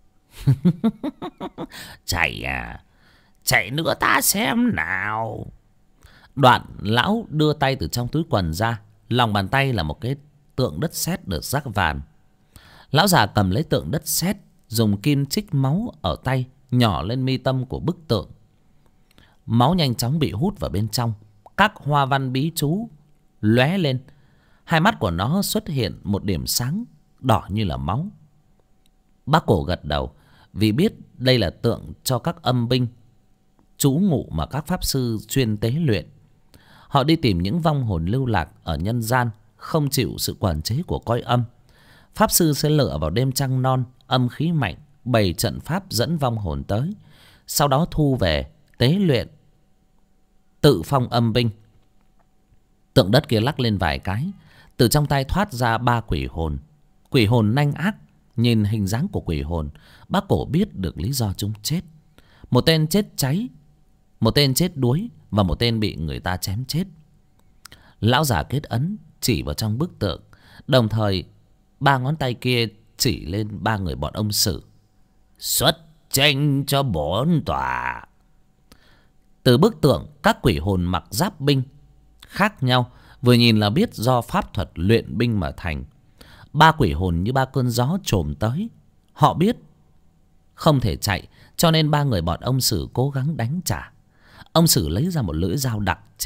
chạy à, chạy nữa ta xem nào. Đoạn lão đưa tay từ trong túi quần ra, lòng bàn tay là một cái tượng đất sét được rắc vàng. Lão già cầm lấy tượng đất sét, dùng kim trích máu ở tay nhỏ lên mi tâm của bức tượng. Máu nhanh chóng bị hút vào bên trong. Các hoa văn bí chú lóe lên. Hai mắt của nó xuất hiện một điểm sáng đỏ như là máu. Bác Cổ gật đầu, vì biết đây là tượng cho các âm binh trú ngụ mà các pháp sư chuyên tế luyện. Họ đi tìm những vong hồn lưu lạc ở nhân gian, không chịu sự quản chế của cõi âm. Pháp sư sẽ lựa vào đêm trăng non, âm khí mạnh, bày trận pháp dẫn vong hồn tới, sau đó thu về tế luyện, tự phong âm binh. Tượng đất kia lắc lên vài cái, từ trong tay thoát ra 3 quỷ hồn. Quỷ hồn nanh ác. Nhìn hình dáng của quỷ hồn, bác Cổ biết được lý do chúng chết. Một tên chết cháy, một tên chết đuối, và một tên bị người ta chém chết. Lão già kết ấn chỉ vào trong bức tượng, đồng thời 3 ngón tay kia chỉ lên ba người bọn ông Sử: xuất tranh cho 4 tòa. Từ bức tượng, các quỷ hồn mặc giáp binh khác nhau, vừa nhìn là biết do pháp thuật luyện binh mà thành. 3 quỷ hồn như 3 cơn gió trồm tới. Họ biết không thể chạy, cho nên ba người bọn ông Sử cố gắng đánh trả. Ông Sử lấy ra một lưỡi dao đặc chế,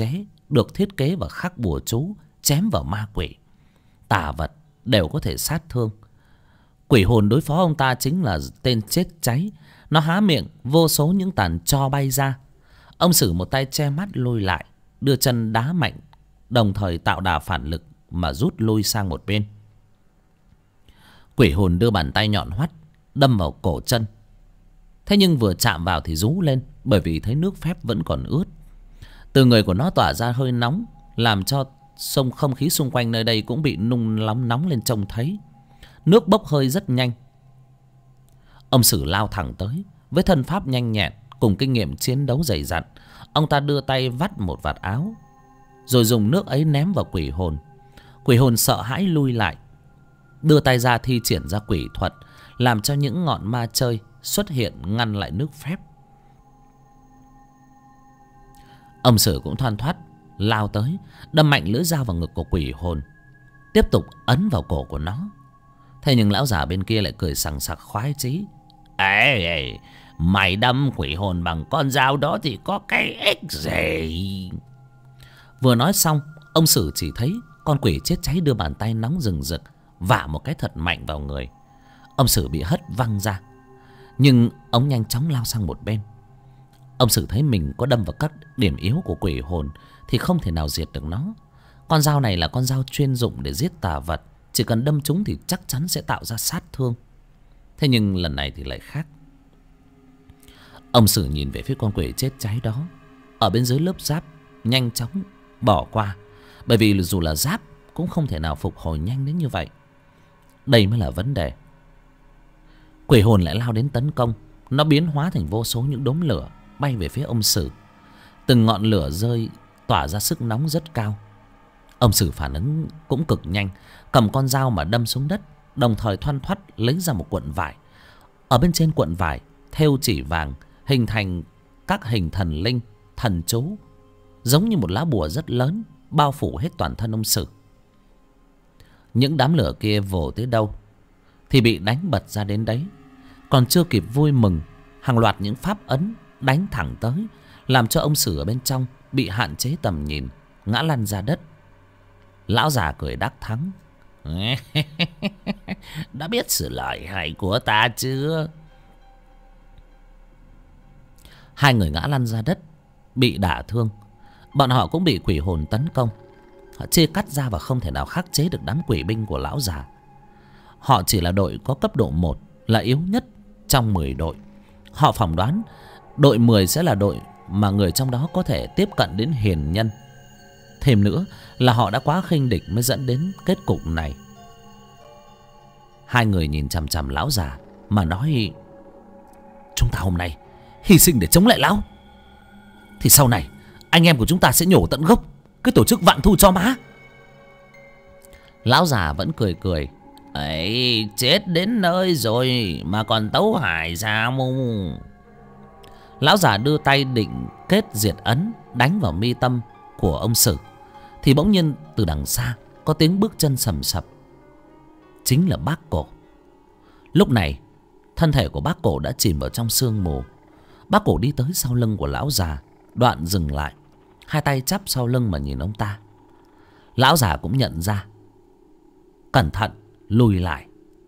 được thiết kế và khắc bùa chú chém vào ma quỷ, tà vật đều có thể sát thương. Quỷ hồn đối phó ông ta chính là tên chết cháy. Nó há miệng, vô số những tàn tro bay ra. Ông Sử một tay che mắt lùi lại, đưa chân đá mạnh, đồng thời tạo đà phản lực mà rút lui sang một bên. Quỷ hồn đưa bàn tay nhọn hoắt đâm vào cổ chân. Thế nhưng vừa chạm vào thì rú lên, bởi vì thấy nước phép vẫn còn ướt. Từ người của nó tỏa ra hơi nóng, làm cho không khí xung quanh nơi đây cũng bị nóng lên trông thấy. Nước bốc hơi rất nhanh. Ông Sử lao thẳng tới. Với thân pháp nhanh nhẹn cùng kinh nghiệm chiến đấu dày dặn, ông ta đưa tay vắt một vạt áo, rồi dùng nước ấy ném vào quỷ hồn. Quỷ hồn sợ hãi lui lại, đưa tay ra thi triển ra quỷ thuật, làm cho những ngọn ma chơi xuất hiện ngăn lại nước phép. Ông Sử cũng thoăn thoắt lao tới, đâm mạnh lưỡi dao vào ngực của quỷ hồn, tiếp tục ấn vào cổ của nó. Thế nhưng lão già bên kia lại cười sằng sặc khoái chí. Ê, mày đâm quỷ hồn bằng con dao đó thì có cái ích gì? Vừa nói xong, ông Sử chỉ thấy con quỷ chết cháy đưa bàn tay nóng rừng rực vả một cái thật mạnh vào người. Ông Sử bị hất văng ra, nhưng ông nhanh chóng lao sang một bên. Ông Sử thấy mình có đâm vào các điểm yếu của quỷ hồn thì không thể nào diệt được nó. Con dao này là con dao chuyên dụng để giết tà vật, chỉ cần đâm chúng thì chắc chắn sẽ tạo ra sát thương. Thế nhưng lần này thì lại khác. Ông Sử nhìn về phía con quỷ chết cháy đó, ở bên dưới lớp giáp, nhanh chóng bỏ qua, bởi vì dù là giáp cũng không thể nào phục hồi nhanh đến như vậy. Đây mới là vấn đề. Quỷ hồn lại lao đến tấn công. Nó biến hóa thành vô số những đốm lửa bay về phía ông Sử. Từng ngọn lửa rơi tỏa ra sức nóng rất cao. Ông Sử phản ứng cũng cực nhanh, cầm con dao mà đâm xuống đất, đồng thời thoăn thoắt lấy ra một cuộn vải. Ở bên trên cuộn vải thêu chỉ vàng, hình thành các hình thần linh, thần chú, giống như một lá bùa rất lớn, bao phủ hết toàn thân ông Sử. Những đám lửa kia vồ tới đâu thì bị đánh bật ra đến đấy. Còn chưa kịp vui mừng, hàng loạt những pháp ấn đánh thẳng tới, làm cho ông Sử ở bên trong bị hạn chế tầm nhìn, ngã lăn ra đất. Lão già cười đắc thắng. Đã biết sự lợi hại của ta chưa? Hai người ngã lăn ra đất, bị đả thương. Bọn họ cũng bị quỷ hồn tấn công. Họ chia cắt ra và không thể nào khắc chế được đám quỷ binh của lão già. Họ chỉ là đội có cấp độ 1, là yếu nhất trong 10 đội. Họ phỏng đoán đội 10 sẽ là đội mà người trong đó có thể tiếp cận đến hiền nhân. Thêm nữa là họ đã quá khinh địch mới dẫn đến kết cục này. Hai người nhìn chằm chằm lão già mà nói: chúng ta hôm nay hy sinh để chống lại lão, thì sau này anh em của chúng ta sẽ nhổ tận gốc cái tổ chức Vạn Thu cho má. Lão già vẫn cười cười. Ấy, chết đến nơi rồi mà còn tấu hài sao mu? Lão già đưa tay định kết diệt ấn đánh vào mi tâm của ông Sử, thì bỗng nhiên từ đằng xa có tiếng bước chân sầm sập. Chính là Bác Cổ. Lúc này thân thể của Bác Cổ đã chìm vào trong sương mù. Bác Cổ đi tới sau lưng của lão già, đoạn dừng lại, hai tay chắp sau lưng mà nhìn ông ta. Lão già cũng nhận ra, cẩn thận lùi lại.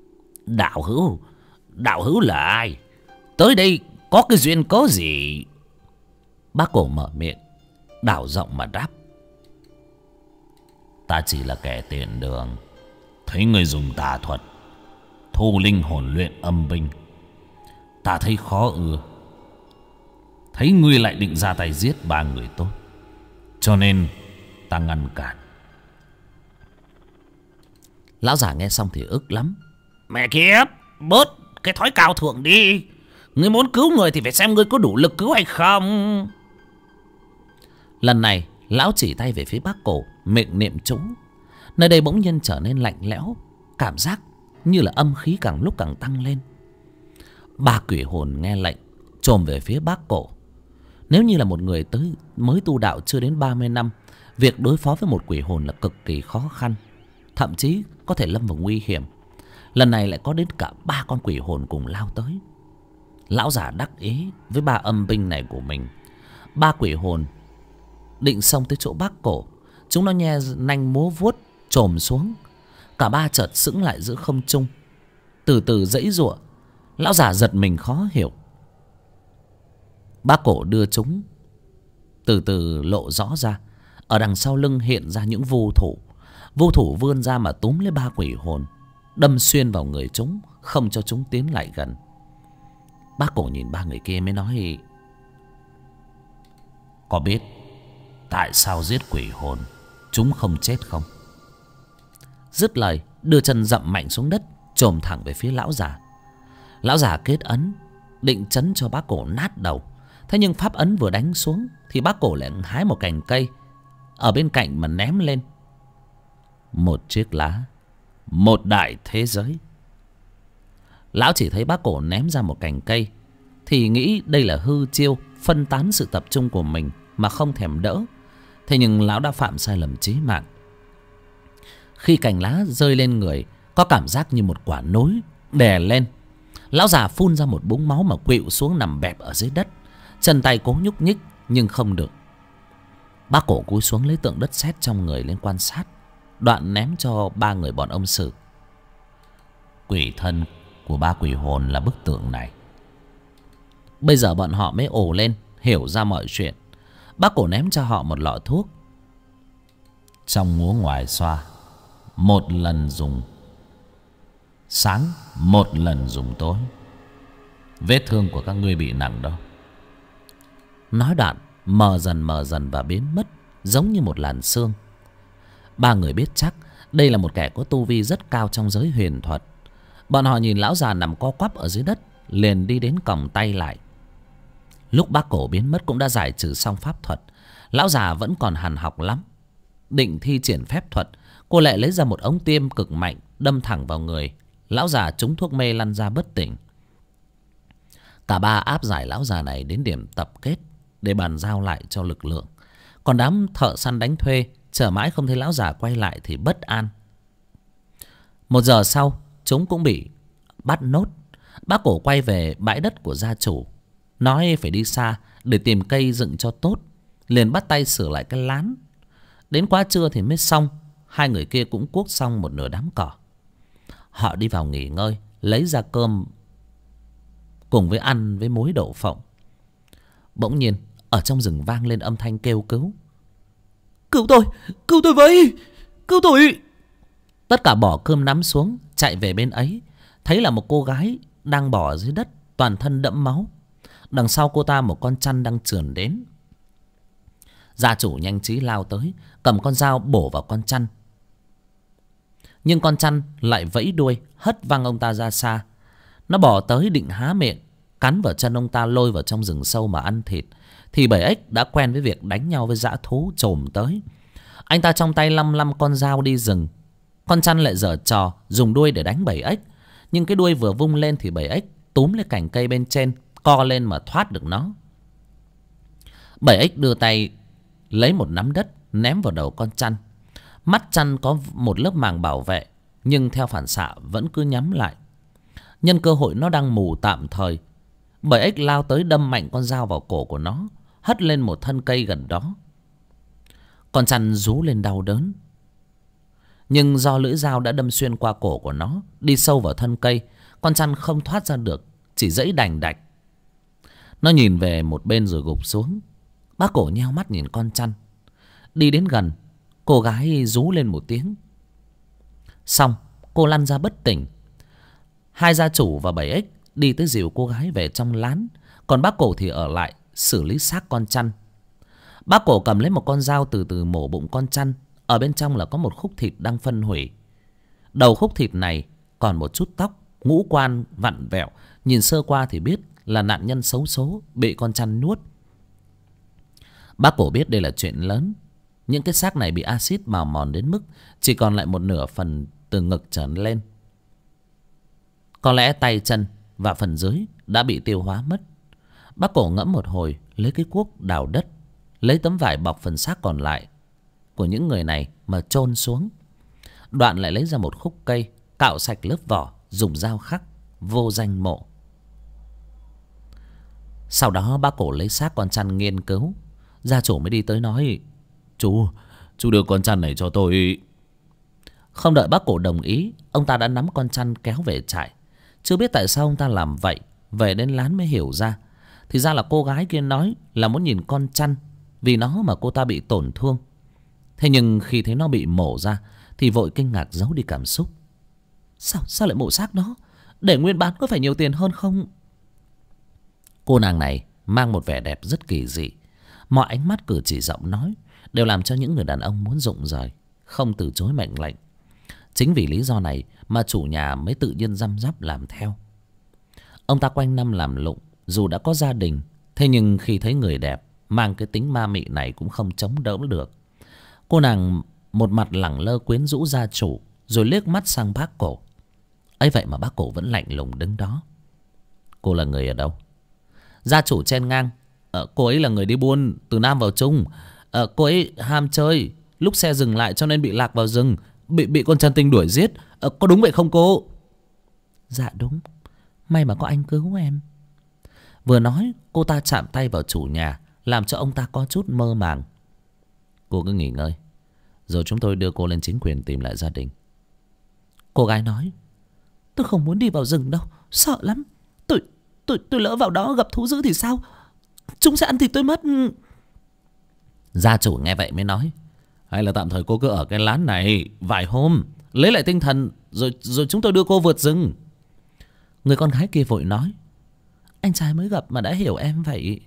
Đạo hữu là ai? Tới đây có cái duyên cớ gì? Bác Cổ mở miệng đảo giọng mà đáp. Ta chỉ là kẻ tiện đường, thấy người dùng tà thuật thu linh hồn luyện âm binh, ta thấy khó ưa. Thấy ngươi lại định ra tay giết 3 người tốt, cho nên ta ngăn cản. Lão già nghe xong thì ức lắm. Mẹ kiếp, bớt cái thói cao thượng đi. Ngươi muốn cứu người thì phải xem ngươi có đủ lực cứu hay không. Lần này lão chỉ tay về phía Bác Cổ, miệng niệm chú. Nơi đây bỗng nhiên trở nên lạnh lẽo, cảm giác như là âm khí càng lúc càng tăng lên. 3 quỷ hồn nghe lệnh chồm về phía Bác Cổ. Nếu như là một người mới tu đạo chưa đến 30 năm, việc đối phó với một quỷ hồn là cực kỳ khó khăn, thậm chí có thể lâm vào nguy hiểm. Lần này lại có đến cả 3 con quỷ hồn cùng lao tới. Lão già đắc ý với 3 âm binh này của mình. 3 quỷ hồn định xông tới chỗ bác cổ. Chúng nó nhe nanh múa vuốt chồm xuống. Cả ba chợt sững lại giữa không trung, từ từ giãy giụa. Lão già giật mình khó hiểu. Bác cổ đưa chúng từ từ lộ rõ ra. Ở đằng sau lưng hiện ra những vu thủ. Vu thủ vươn ra mà túm lấy ba quỷ hồn, đâm xuyên vào người chúng, không cho chúng tiến lại gần. Bác cổ nhìn ba người kia mới nói: có biết tại sao giết quỷ hồn chúng không chết không? Dứt lời đưa chân dậm mạnh xuống đất, chồm thẳng về phía lão già. Lão già kết ấn định chấn cho bác cổ nát đầu. Thế nhưng pháp ấn vừa đánh xuống thì bác cổ lại hái một cành cây ở bên cạnh mà ném lên. Một chiếc lá, một đại thế giới. Lão chỉ thấy bác cổ ném ra một cành cây thì nghĩ đây là hư chiêu phân tán sự tập trung của mình mà không thèm đỡ. Thế nhưng lão đã phạm sai lầm chí mạng. Khi cành lá rơi lên người, có cảm giác như một quả nối đè lên. Lão già phun ra một búng máu mà quỵu xuống nằm bẹp ở dưới đất. Chân tay cố nhúc nhích nhưng không được. Bác cổ cúi xuống lấy tượng đất sét trong người lên quan sát, đoạn ném cho ba người bọn ông Sử. Quỷ thân của ba quỷ hồn là bức tượng này. Bây giờ bọn họ mới ồ lên, hiểu ra mọi chuyện. Bác cổ ném cho họ một lọ thuốc. Trong múa ngoài xoa, một lần dùng sáng, một lần dùng tối. Vết thương của các ngươi bị nặng đâu. Nói đoạn mờ dần và biến mất, giống như một làn sương. Ba người biết chắc đây là một kẻ có tu vi rất cao trong giới huyền thuật. Bọn họ nhìn lão già nằm co quắp ở dưới đất, liền đi đến còng tay lại. Lúc bác cổ biến mất cũng đã giải trừ xong pháp thuật. Lão già vẫn còn hằn học lắm. Định thi triển phép thuật, cô lại lấy ra một ống tiêm cực mạnh, đâm thẳng vào người. Lão già trúng thuốc mê lăn ra bất tỉnh. Cả ba áp giải lão già này đến điểm tập kết để bàn giao lại cho lực lượng. Còn đám thợ săn đánh thuê chờ mãi không thấy lão già quay lại thì bất an. 1 giờ sau, chúng cũng bị bắt nốt. Bác cổ quay về bãi đất của gia chủ, nói phải đi xa để tìm cây dựng cho tốt, liền bắt tay sửa lại cái lán. Đến quá trưa thì mới xong. Hai người kia cũng cuốc xong một nửa đám cỏ. Họ đi vào nghỉ ngơi, lấy ra cơm cùng với ăn với muối đậu phộng. Bỗng nhiên ở trong rừng vang lên âm thanh kêu cứu. Cứu tôi với, cứu tôi. Tất cả bỏ cơm nắm xuống, chạy về bên ấy. Thấy là một cô gái đang bỏ dưới đất, toàn thân đẫm máu. Đằng sau cô ta một con chăn đang trườn đến. Gia chủ nhanh trí lao tới, cầm con dao bổ vào con chăn. Nhưng con chăn lại vẫy đuôi, hất văng ông ta ra xa. Nó bỏ tới định há miệng, cắn vào chân ông ta lôi vào trong rừng sâu mà ăn thịt. Thì bầy ếch đã quen với việc đánh nhau với dã thú chồm tới. Anh ta trong tay lăm con dao đi rừng. Con chăn lại giở trò dùng đuôi để đánh bầy ếch. Nhưng cái đuôi vừa vung lên thì bầy ếch túm lấy cành cây bên trên, co lên mà thoát được nó. Bầy ếch đưa tay lấy một nắm đất ném vào đầu con chăn. Mắt chăn có một lớp màng bảo vệ, nhưng theo phản xạ vẫn cứ nhắm lại. Nhân cơ hội nó đang mù tạm thời, bầy ếch lao tới đâm mạnh con dao vào cổ của nó, hất lên một thân cây gần đó. Con chăn rú lên đau đớn. Nhưng do lưỡi dao đã đâm xuyên qua cổ của nó, đi sâu vào thân cây, con chăn không thoát ra được, chỉ giãy đành đạch. Nó nhìn về một bên rồi gục xuống. Bác cổ nheo mắt nhìn con chăn. Đi đến gần, cô gái rú lên một tiếng. Xong cô lăn ra bất tỉnh. Hai gia chủ và bầy ếch đi tới dìu cô gái về trong lán. Còn bác cổ thì ở lại xử lý xác con chăn. Bác cổ cầm lấy một con dao từ từ mổ bụng con chăn. Ở bên trong là có một khúc thịt đang phân hủy. Đầu khúc thịt này còn một chút tóc, ngũ quan vặn vẹo. Nhìn sơ qua thì biết là nạn nhân xấu số bị con chăn nuốt. Bác cổ biết đây là chuyện lớn. Những cái xác này bị axit bào mòn đến mức chỉ còn lại một nửa phần từ ngực trở lên. Có lẽ tay chân và phần dưới đã bị tiêu hóa mất. Bác cổ ngẫm một hồi, lấy cái cuốc đào đất, lấy tấm vải bọc phần xác còn lại của những người này mà chôn xuống. Đoạn lại lấy ra một khúc cây, cạo sạch lớp vỏ, dùng dao khắc vô danh mộ. Sau đó bác cổ lấy xác con chăn nghiên cứu, Gia chủ mới đi tới nói: Chú đưa con chăn này cho tôi. Không đợi bác cổ đồng ý, ông ta đã nắm con chăn kéo về trại. Chưa biết tại sao ông ta làm vậy, về đến lán mới hiểu ra. Thì ra là cô gái kia nói là muốn nhìn con chăn, vì nó mà cô ta bị tổn thương. Thế nhưng khi thấy nó bị mổ ra thì vội kinh ngạc giấu đi cảm xúc. Sao lại mổ xác nó? Để nguyên bán có phải nhiều tiền hơn không? Cô nàng này mang một vẻ đẹp rất kỳ dị. Mọi ánh mắt, cử chỉ, giọng nói đều làm cho những người đàn ông muốn rụng rời, không từ chối mệnh lệnh. Chính vì lý do này mà chủ nhà mới tự nhiên răm rắp làm theo. Ông ta quanh năm làm lụng, dù đã có gia đình, thế nhưng khi thấy người đẹp mang cái tính ma mị này cũng không chống đỡ được. Cô nàng một mặt lẳng lơ quyến rũ gia chủ, rồi liếc mắt sang bác cổ. ấy vậy mà bác cổ vẫn lạnh lùng đứng đó. Cô là người ở đâu? Gia chủ chen ngang: Cô ấy là người đi buôn từ Nam vào Trung. Cô ấy ham chơi, lúc xe dừng lại cho nên bị lạc vào rừng, bị con chân tinh đuổi giết. Có đúng vậy không cô? Dạ đúng, may mà có anh cứu em. Vừa nói cô ta chạm tay vào chủ nhà, làm cho ông ta có chút mơ màng. Cô cứ nghỉ ngơi, rồi chúng tôi đưa cô lên chính quyền tìm lại gia đình. Cô gái nói: Tôi không muốn đi vào rừng đâu, sợ lắm. Tôi lỡ vào đó gặp thú dữ thì sao? Chúng sẽ ăn thịt tôi mất. Gia chủ nghe vậy mới nói: Hay là tạm thời cô cứ ở cái lán này vài hôm, lấy lại tinh thần, rồi chúng tôi đưa cô vượt rừng. Người con gái kia vội nói: Anh trai mới gặp mà đã hiểu em vậy.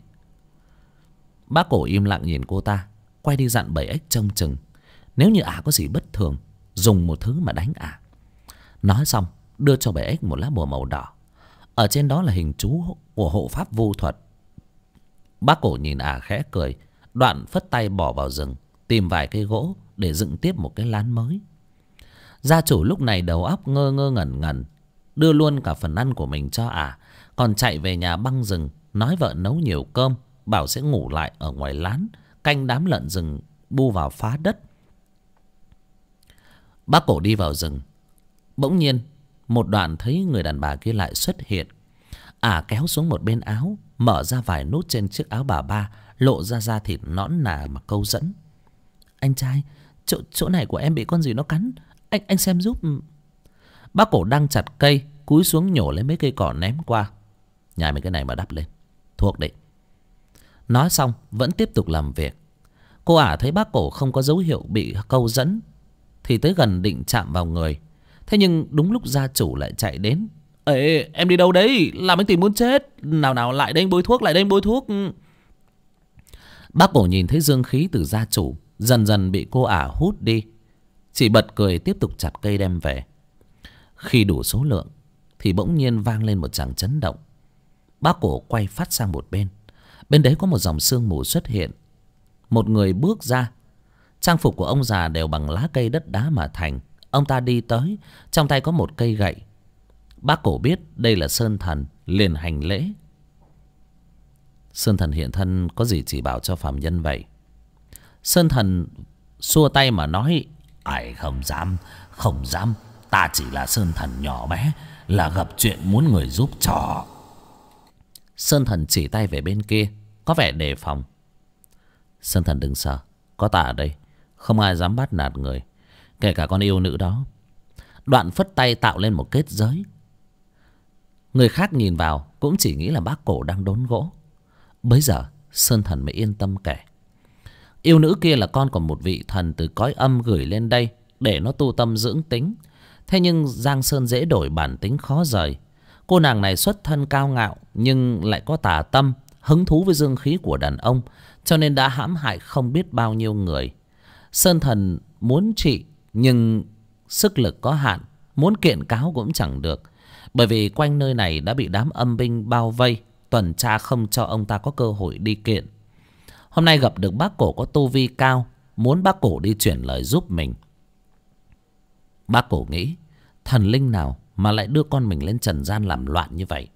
Bác cổ im lặng nhìn cô ta, quay đi dặn bầy ếch trông chừng, nếu như ả có gì bất thường, dùng một thứ mà đánh ả. Nói xong đưa cho bầy ếch một lá bùa màu đỏ, ở trên đó là hình chú của hộ pháp vu thuật. Bác cổ nhìn ả khẽ cười, đoạn phất tay bỏ vào rừng tìm vài cây gỗ để dựng tiếp một cái lán mới. Gia chủ lúc này đầu óc ngơ ngơ ngẩn ngẩn, đưa luôn cả phần ăn của mình cho ả, còn chạy về nhà băng rừng nói vợ nấu nhiều cơm, bảo sẽ ngủ lại ở ngoài lán canh đám lợn rừng bu vào phá đất. Bác cổ đi vào rừng, bỗng nhiên một đoạn thấy người đàn bà kia lại xuất hiện. Ả kéo xuống một bên áo, mở ra vài nút trên chiếc áo bà ba, lộ ra da thịt nõn nà mà câu dẫn. Anh trai, chỗ này của em bị con gì nó cắn, anh xem giúp. Bác cổ đang chặt cây, cúi xuống nhổ lấy mấy cây cỏ ném qua. Nhai mấy cái này mà đắp lên, thuốc đấy. Nói xong vẫn tiếp tục làm việc. Cô ả thấy bác cổ không có dấu hiệu bị câu dẫn thì tới gần định chạm vào người. Thế nhưng đúng lúc gia chủ lại chạy đến. Ê, em đi đâu đấy? Làm anh tìm muốn chết. Nào lại đây bôi thuốc, lại đây bôi thuốc. Bác cổ nhìn thấy dương khí từ gia chủ dần dần bị cô ả hút đi, chỉ bật cười tiếp tục chặt cây đem về. Khi đủ số lượng thì bỗng nhiên vang lên một tràng chấn động. Bác cổ quay phát sang một bên, bên đấy có một dòng sương mù xuất hiện. Một người bước ra, trang phục của ông già đều bằng lá cây đất đá mà thành. Ông ta đi tới, trong tay có một cây gậy. Bác cổ biết đây là Sơn Thần, liền hành lễ. Sơn Thần hiện thân có gì chỉ bảo cho phàm nhân vậy? Sơn Thần xua tay mà nói: Ai không dám, ta chỉ là Sơn Thần nhỏ bé, là gặp chuyện muốn người giúp cho. Sơn Thần chỉ tay về bên kia, có vẻ đề phòng. Sơn Thần đừng sợ, có ta ở đây, không ai dám bắt nạt người, kể cả con yêu nữ đó. Đoạn phất tay tạo lên một kết giới. Người khác nhìn vào cũng chỉ nghĩ là bác cổ đang đốn gỗ. Bấy giờ Sơn Thần mới yên tâm kể: Yêu nữ kia là con của một vị thần từ cõi âm gửi lên đây để nó tu tâm dưỡng tính. Thế nhưng Giang Sơn dễ đổi, bản tính khó rời. Cô nàng này xuất thân cao ngạo nhưng lại có tà tâm, hứng thú với dương khí của đàn ông, cho nên đã hãm hại không biết bao nhiêu người. Sơn Thần muốn trị nhưng sức lực có hạn, muốn kiện cáo cũng chẳng được, bởi vì quanh nơi này đã bị đám âm binh bao vây, tuần tra không cho ông ta có cơ hội đi kiện. Hôm nay gặp được bác cổ có tu vi cao, muốn bác cổ đi chuyển lời giúp mình. Bác cổ nghĩ thần linh nào mà lại đưa con mình lên trần gian làm loạn như vậy.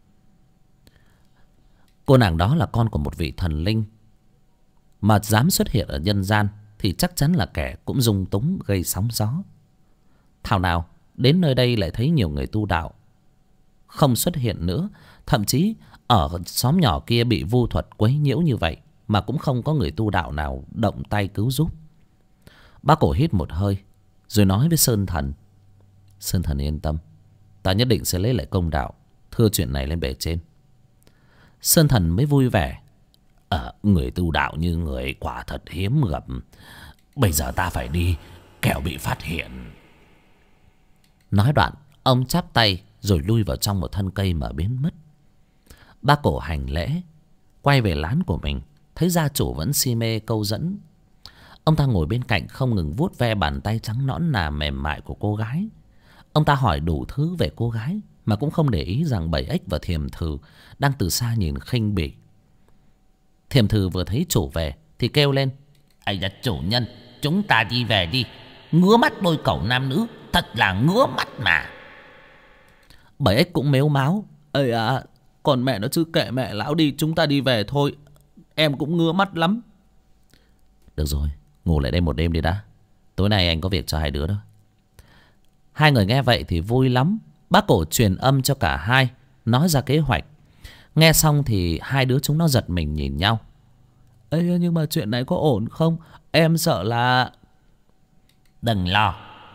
Cô nàng đó là con của một vị thần linh, mà dám xuất hiện ở nhân gian thì chắc chắn là kẻ cũng dung túng gây sóng gió. Thảo nào đến nơi đây lại thấy nhiều người tu đạo không xuất hiện nữa, thậm chí ở xóm nhỏ kia bị vu thuật quấy nhiễu như vậy, mà cũng không có người tu đạo nào động tay cứu giúp. Bác Cổ hít một hơi rồi nói với Sơn Thần: Sơn Thần yên tâm, ta nhất định sẽ lấy lại công đạo, thưa chuyện này lên bề trên. Sơn Thần mới vui vẻ: người tu đạo như người quả thật hiếm gặp. Bây giờ ta phải đi, kẻo bị phát hiện. Nói đoạn ông chắp tay rồi lui vào trong một thân cây mà biến mất. Bác Cổ hành lễ quay về lán của mình, thấy gia chủ vẫn si mê câu dẫn. Ông ta ngồi bên cạnh không ngừng vuốt ve bàn tay trắng nõn nà mềm mại của cô gái. Ông ta hỏi đủ thứ về cô gái mà cũng không để ý rằng Bảy Ếch và Thiềm Thử đang từ xa nhìn khinh bỉ. Thiềm Thử vừa thấy chủ về thì kêu lên: Ây da chủ nhân, chúng ta đi về đi. Ngứa mắt đôi cẩu nam nữ, thật là ngứa mắt mà. Bảy Ếch cũng mếu máo: Ây à, còn mẹ nó chứ, kệ mẹ lão đi, chúng ta đi về thôi. Em cũng ngứa mắt lắm. Được rồi, ngủ lại đây một đêm đi đã. Tối nay anh có việc cho hai đứa đó. Hai người nghe vậy thì vui lắm. Bác Cổ truyền âm cho cả hai, nói ra kế hoạch. Nghe xong thì hai đứa chúng nó giật mình nhìn nhau. Ê, nhưng mà chuyện này có ổn không? Em sợ là... Đừng lo.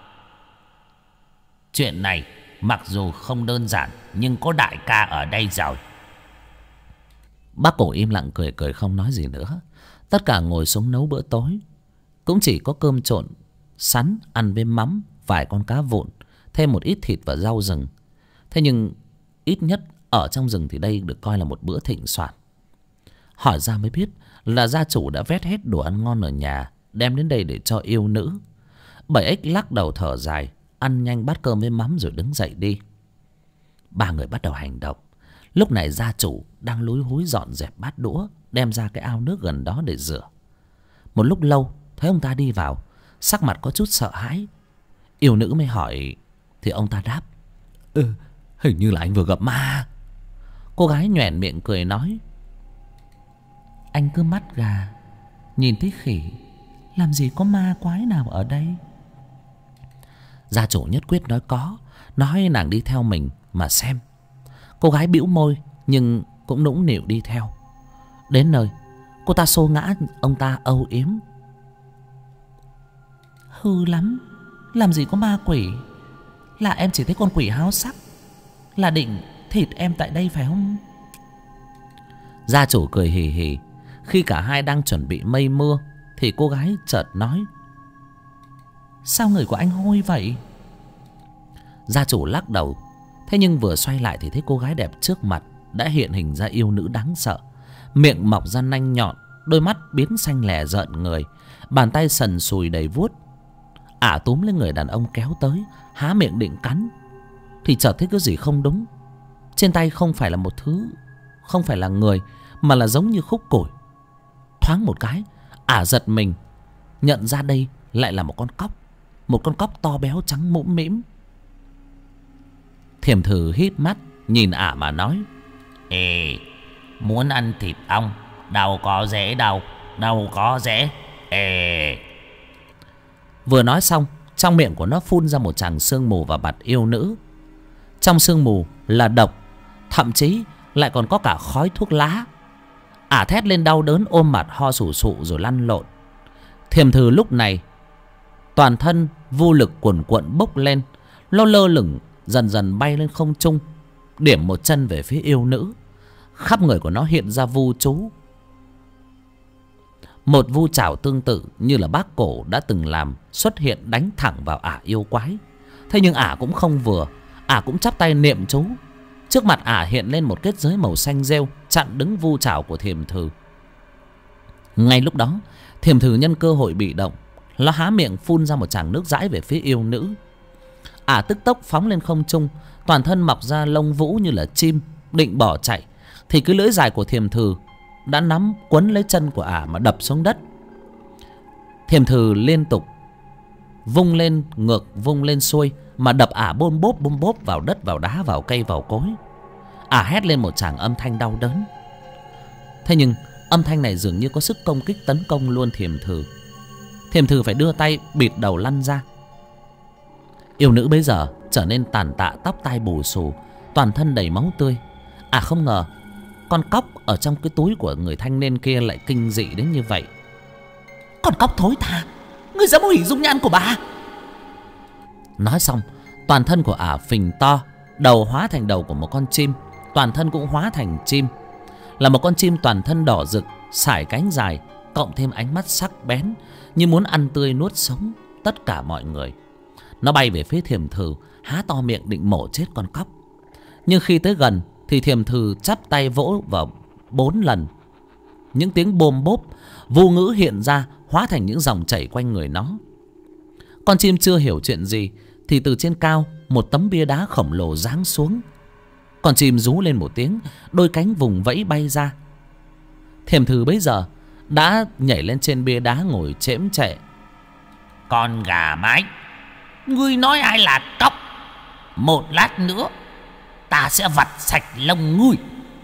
Chuyện này mặc dù không đơn giản, nhưng có đại ca ở đây rồi. Bác Cổ im lặng cười cười không nói gì nữa. Tất cả ngồi xuống nấu bữa tối. Cũng chỉ có cơm trộn sắn ăn với mắm, vài con cá vụn, thêm một ít thịt và rau rừng. Thế nhưng ít nhất ở trong rừng thì đây được coi là một bữa thịnh soạn. Hỏi ra mới biết là gia chủ đã vét hết đồ ăn ngon ở nhà đem đến đây để cho yêu nữ. Bảy Ếch lắc đầu thở dài, ăn nhanh bát cơm với mắm rồi đứng dậy đi. Ba người bắt đầu hành động. Lúc này gia chủ đang lúi húi dọn dẹp bát đũa, đem ra cái ao nước gần đó để rửa. Một lúc lâu thấy ông ta đi vào, sắc mặt có chút sợ hãi. Yêu nữ mới hỏi thì ông ta đáp: Hình như là anh vừa gặp ma. Cô gái nhoẻn miệng cười nói: Anh cứ mắt gà nhìn thấy khỉ, làm gì có ma quái nào ở đây. Gia chủ nhất quyết nói có, nói nàng đi theo mình mà xem. Cô gái bĩu môi nhưng cũng nũng nịu đi theo. Đến nơi cô ta xô ngã ông ta âu yếm: Hư lắm, làm gì có ma quỷ. Là em chỉ thấy con quỷ háo sắc, là định thịt em tại đây phải không? Gia chủ cười hì hì. Khi cả hai đang chuẩn bị mây mưa thì cô gái chợt nói: Sao người của anh hôi vậy? Gia chủ lắc đầu. Thế nhưng vừa xoay lại thì thấy cô gái đẹp trước mặt đã hiện hình ra yêu nữ đáng sợ. Miệng mọc ra nanh nhọn, đôi mắt biến xanh lè rợn người, bàn tay sần sùi đầy vuốt. Ả túm lên người đàn ông kéo tới, há miệng định cắn thì chợt thấy cái gì không đúng. Trên tay không phải là một thứ, không phải là người, mà là giống như khúc củi. Thoáng một cái, Ả giật mình, nhận ra đây lại là một con cóc. Một con cóc to béo trắng mũm mĩm. Thiềm Thử hít mắt nhìn Ả mà nói: Ê, muốn ăn thịt ong đâu có dễ đâu, đâu có dễ. Ê. Vừa nói xong, trong miệng của nó phun ra một tràng sương mù vào mặt yêu nữ. Trong sương mù là độc, thậm chí lại còn có cả khói thuốc lá. Ả thét lên đau đớn, ôm mặt ho sù sụ rồi lăn lộn. Thiềm Thử lúc này toàn thân vô lực cuồn cuộn bốc lên, lơ lơ lửng dần dần bay lên không trung, điểm một chân về phía yêu nữ. Khắp người của nó hiện ra vu chú. Một vu trảo tương tự như là Bác Cổ đã từng làm xuất hiện đánh thẳng vào Ả yêu quái. Thế nhưng Ả cũng không vừa. Ả cũng chắp tay niệm chú. Trước mặt Ả hiện lên một kết giới màu xanh rêu chặn đứng vu trảo của Thiềm Thử. Ngay lúc đó Thiềm Thử nhân cơ hội bị động, nó há miệng phun ra một tràng nước dãi về phía yêu nữ. Ả tức tốc phóng lên không trung, toàn thân mọc ra lông vũ như là chim, định bỏ chạy thì cái lưỡi dài của Thiềm Thử đã nắm quấn lấy chân của Ả mà đập xuống đất. Thiềm Thử liên tục vung lên ngược vung lên xuôi mà đập Ả bôm bốp vào đất, vào đá, vào cây, vào cối. Ả hét lên một tràng âm thanh đau đớn. Thế nhưng âm thanh này dường như có sức công kích tấn công luôn Thiềm Thử. Thiềm Thử phải đưa tay bịt đầu lăn ra. Yêu nữ bấy giờ trở nên tàn tạ, tóc tai bù xù, toàn thân đầy máu tươi. Ả không ngờ con cóc ở trong cái túi của người thanh niên kia lại kinh dị đến như vậy. Con cóc thối tha, ngươi dám hủy dung nhan của bà? Nói xong, toàn thân của ả phình to, đầu hóa thành đầu của một con chim, toàn thân cũng hóa thành chim, là một con chim toàn thân đỏ rực, sải cánh dài, cộng thêm ánh mắt sắc bén như muốn ăn tươi nuốt sống tất cả mọi người. Nó bay về phía Thiềm Thử, há to miệng định mổ chết con cóc. Nhưng khi tới gần thì Thiềm Thử chắp tay vỗ vào 4 lần. Những tiếng bôm bốp, vô ngữ hiện ra, hóa thành những dòng chảy quanh người nó. Con chim chưa hiểu chuyện gì thì từ trên cao một tấm bia đá khổng lồ giáng xuống. Con chim rú lên một tiếng, đôi cánh vùng vẫy bay ra. Thiềm Thử bấy giờ đã nhảy lên trên bia đá ngồi chễm chệ. Con gà mái, ngươi nói ai là cóc? Một lát nữa ta sẽ vặt sạch lông ngươi.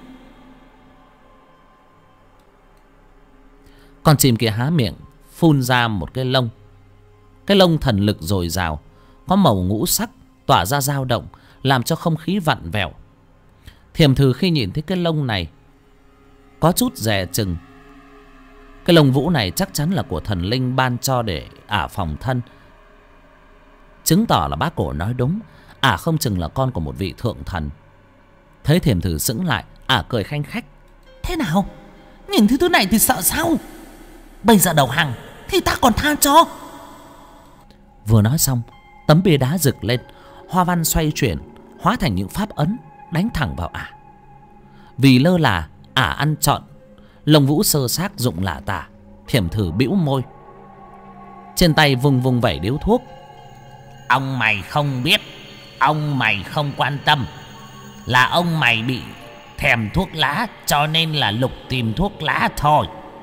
Con chim kia há miệng phun ra một cái lông. Cái lông thần lực dồi dào, có màu ngũ sắc, tỏa ra dao động, làm cho không khí vặn vẹo. Thiềm Thử khi nhìn thấy cái lông này có chút dè chừng. Cái lông vũ này chắc chắn là của thần linh ban cho để ả phòng thân, chứng tỏ là bác Cổ nói đúng, ả không chừng là con của một vị thượng thần. Thấy Thiềm Thử sững lại, ả cười khanh khách. Thế nào? Nhìn thấy thứ này thì sợ sao? Bây giờ đầu hàng thì ta còn tha cho. Vừa nói xong, tấm bia đá rực lên, hoa văn xoay chuyển, hóa thành những pháp ấn đánh thẳng vào ả. Vì lơ là ả ăn trọn lông vũ sơ xác dụng lả tả, Thiềm Thử bĩu môi, trên tay vung vung vẩy điếu thuốc. Ông mày không biết, ông mày không quan tâm, là ông mày bị thèm thuốc lá cho nên là lục tìm thuốc lá thôi.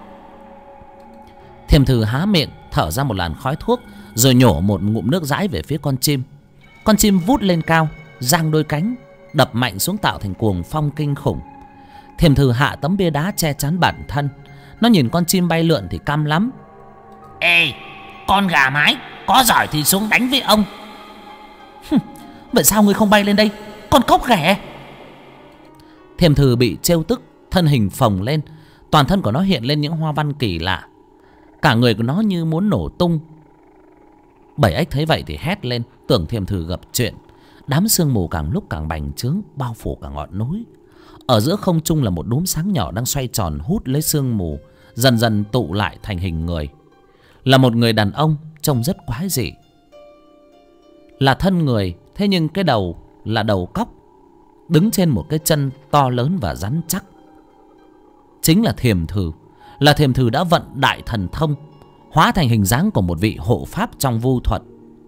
Thiềm Thử há miệng thở ra một làn khói thuốc, rồi nhổ một ngụm nước dãi về phía con chim. Con chim vút lên cao, giang đôi cánh, đập mạnh xuống tạo thành cuồng phong kinh khủng. Thiềm Thử hạ tấm bia đá che chắn bản thân. Nó nhìn con chim bay lượn thì căm lắm. Ê, con gà mái, có giỏi thì xuống đánh với ông. Vậy sao ngươi không bay lên đây, con cóc ghẻ? Thiềm Thử bị trêu tức, thân hình phồng lên, toàn thân của nó hiện lên những hoa văn kỳ lạ, cả người của nó như muốn nổ tung. Bảy ếch thấy vậy thì hét lên, tưởng Thiềm Thử gặp chuyện. Đám sương mù càng lúc càng bành trướng, bao phủ cả ngọn núi. Ở giữa không trung là một đốm sáng nhỏ đang xoay tròn hút lấy sương mù, dần dần tụ lại thành hình người. Là một người đàn ông trông rất quái dị. Là thân người, thế nhưng cái đầu là đầu cóc, đứng trên một cái chân to lớn và rắn chắc. Chính là Thiềm Thử. Là Thiềm Thử đã vận đại thần thông, hóa thành hình dáng của một vị hộ pháp trong vu thuật.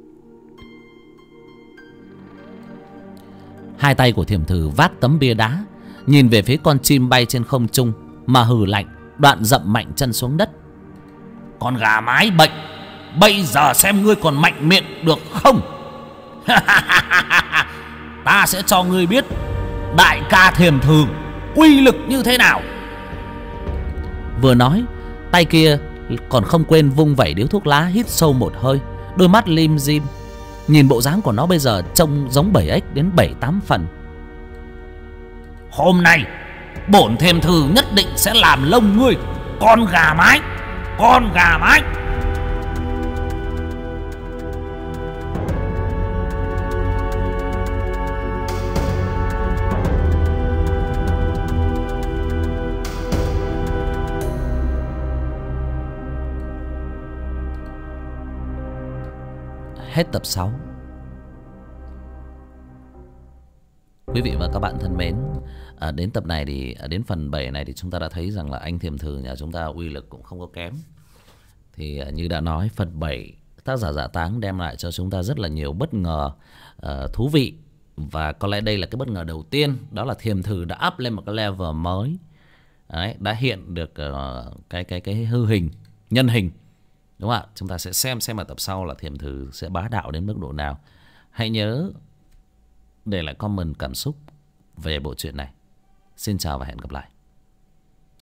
Hai tay của Thiềm Thử vác tấm bia đá, nhìn về phía con chim bay trên không trung mà hừ lạnh, đoạn dậm mạnh chân xuống đất. Con gà mái bệnh, bây giờ xem ngươi còn mạnh miệng được không? Ta sẽ cho ngươi biết đại ca Thiềm Thử uy lực như thế nào. Vừa nói, tay kia còn không quên vung vẩy điếu thuốc lá, hít sâu một hơi, đôi mắt lim dim. Nhìn bộ dáng của nó bây giờ trông giống bầy ếch đến 7-8 phần. Hôm nay bổn Thiềm Thử nhất định sẽ làm lông ngươi, con gà mái, con gà mái. Hết tập 6. Quý vị và các bạn thân mến, đến tập này thì đến phần 7 này thì chúng ta đã thấy rằng là anh Thiềm Thử nhà chúng ta uy lực cũng không có kém. Thì như đã nói, phần 7 tác giả Dạ Táng đem lại cho chúng ta rất là nhiều bất ngờ thú vị. Và có lẽ đây là cái bất ngờ đầu tiên, đó là Thiềm Thử đã up lên một cái level mới. Đấy, đã hiện được cái hư hình, nhân hình. Đúng không ạ? Chúng ta sẽ xem ở tập sau là Thiềm Thử sẽ bá đạo đến mức độ nào. Hãy nhớ để lại comment cảm xúc về bộ truyện này. Xin chào và hẹn gặp lại.